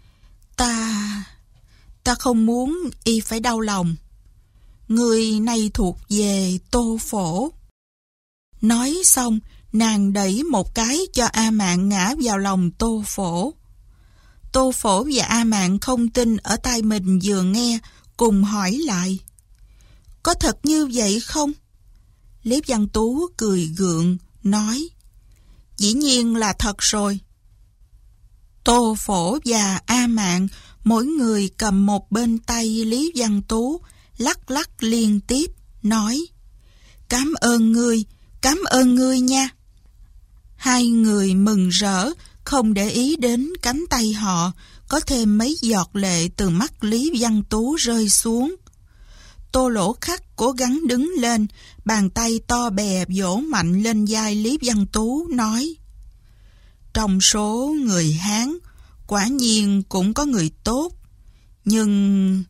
ta không muốn y phải đau lòng. Ngươi nay thuộc về Tô Phổ. Nói xong, nàng đẩy một cái cho A Mạn ngã vào lòng Tô Phổ. Tô Phổ và A Mạn không tin ở tai mình vừa nghe, cùng hỏi lại: Có thật như vậy không? Lý Văn Tú cười gượng, nói: Dĩ nhiên là thật rồi. Tô Phổ và A Mạn, mỗi người cầm một bên tay Lý Văn Tú, lắc lắc liên tiếp, nói: Cảm ơn ngươi nha. Hai người mừng rỡ, không để ý đến cánh tay họ, có thêm mấy giọt lệ từ mắt Lý Văn Tú rơi xuống. Tô Lỗ Khắc cố gắng đứng lên, bàn tay to bè vỗ mạnh lên vai Lý Văn Tú, nói: Trong số người Hán, quả nhiên cũng có người tốt, nhưng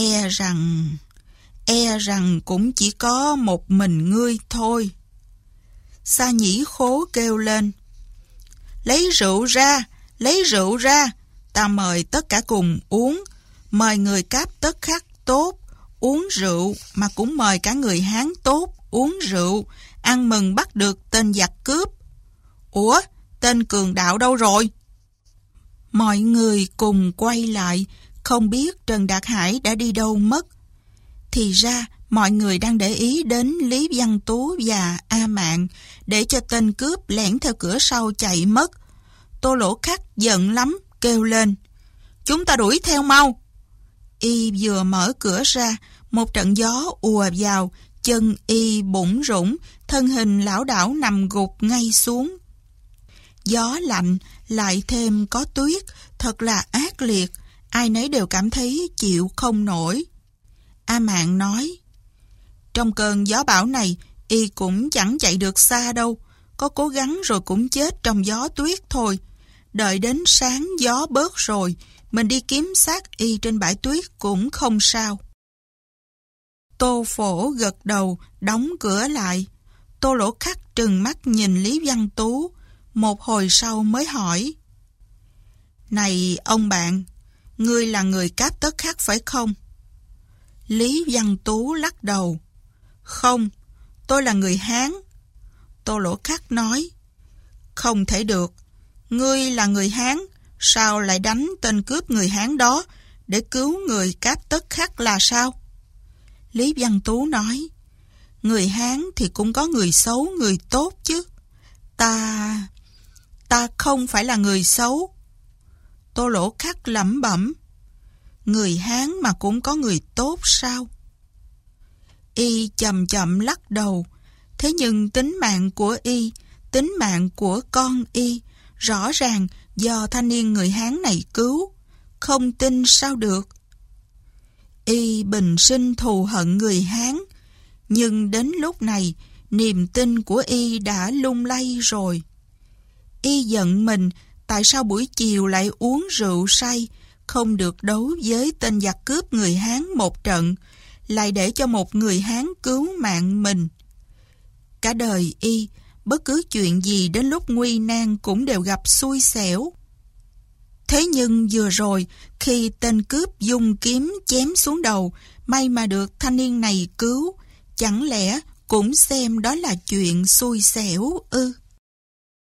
e rằng cũng chỉ có một mình ngươi thôi. Sa Nhĩ Khố kêu lên: Lấy rượu ra, ta mời tất cả cùng uống, mời người Cáp Tất Khắc tốt uống rượu, mà cũng mời cả người Hán tốt uống rượu, ăn mừng bắt được tên giặc cướp. Ủa, tên cường đạo đâu rồi? Mọi người cùng quay lại, không biết Trần Đạt Hải đã đi đâu mất. Thì ra, mọi người đang để ý đến Lý Văn Tú và A Mạn, để cho tên cướp lẻn theo cửa sau chạy mất. Tô Lỗ Khắc giận lắm, kêu lên: Chúng ta đuổi theo mau. Y vừa mở cửa ra, một trận gió ùa vào, chân y bủn rủn, thân hình lảo đảo nằm gục ngay xuống. Gió lạnh, lại thêm có tuyết, thật là ác liệt, ai nấy đều cảm thấy chịu không nổi. A Mạn nói: Trong cơn gió bão này, y cũng chẳng chạy được xa đâu, có cố gắng rồi cũng chết trong gió tuyết thôi. Đợi đến sáng gió bớt rồi, mình đi kiếm xác y trên bãi tuyết cũng không sao. Tô Phổ gật đầu, đóng cửa lại. Tô Lỗ Khắc trừng mắt nhìn Lý Văn Tú, một hồi sau mới hỏi: Này ông bạn, ngươi là người Cáp Tất Khắc phải không? Lý Văn Tú lắc đầu: Không, tôi là người Hán. Tô Lỗ Khắc nói: Không thể được, ngươi là người Hán, sao lại đánh tên cướp người Hán đó để cứu người Cáp Tất Khắc là sao? Lý Văn Tú nói: Người Hán thì cũng có người xấu, người tốt chứ. Ta không phải là người xấu. Tô Lỗ Khắc lẩm bẩm: Người Hán mà cũng có người tốt sao? Y chậm chậm lắc đầu. Thế nhưng tính mạng của y, tính mạng của con y, rõ ràng do thanh niên người Hán này cứu, không tin sao được. Y bình sinh thù hận người Hán, nhưng đến lúc này, niềm tin của y đã lung lay rồi. Y giận mình, tại sao buổi chiều lại uống rượu say, không được đấu với tên giặc cướp người Hán một trận, lại để cho một người Hán cứu mạng mình. Cả đời y, bất cứ chuyện gì đến lúc nguy nan cũng đều gặp xui xẻo. Thế nhưng vừa rồi, khi tên cướp dùng kiếm chém xuống đầu, may mà được thanh niên này cứu. Chẳng lẽ cũng xem đó là chuyện xui xẻo ư?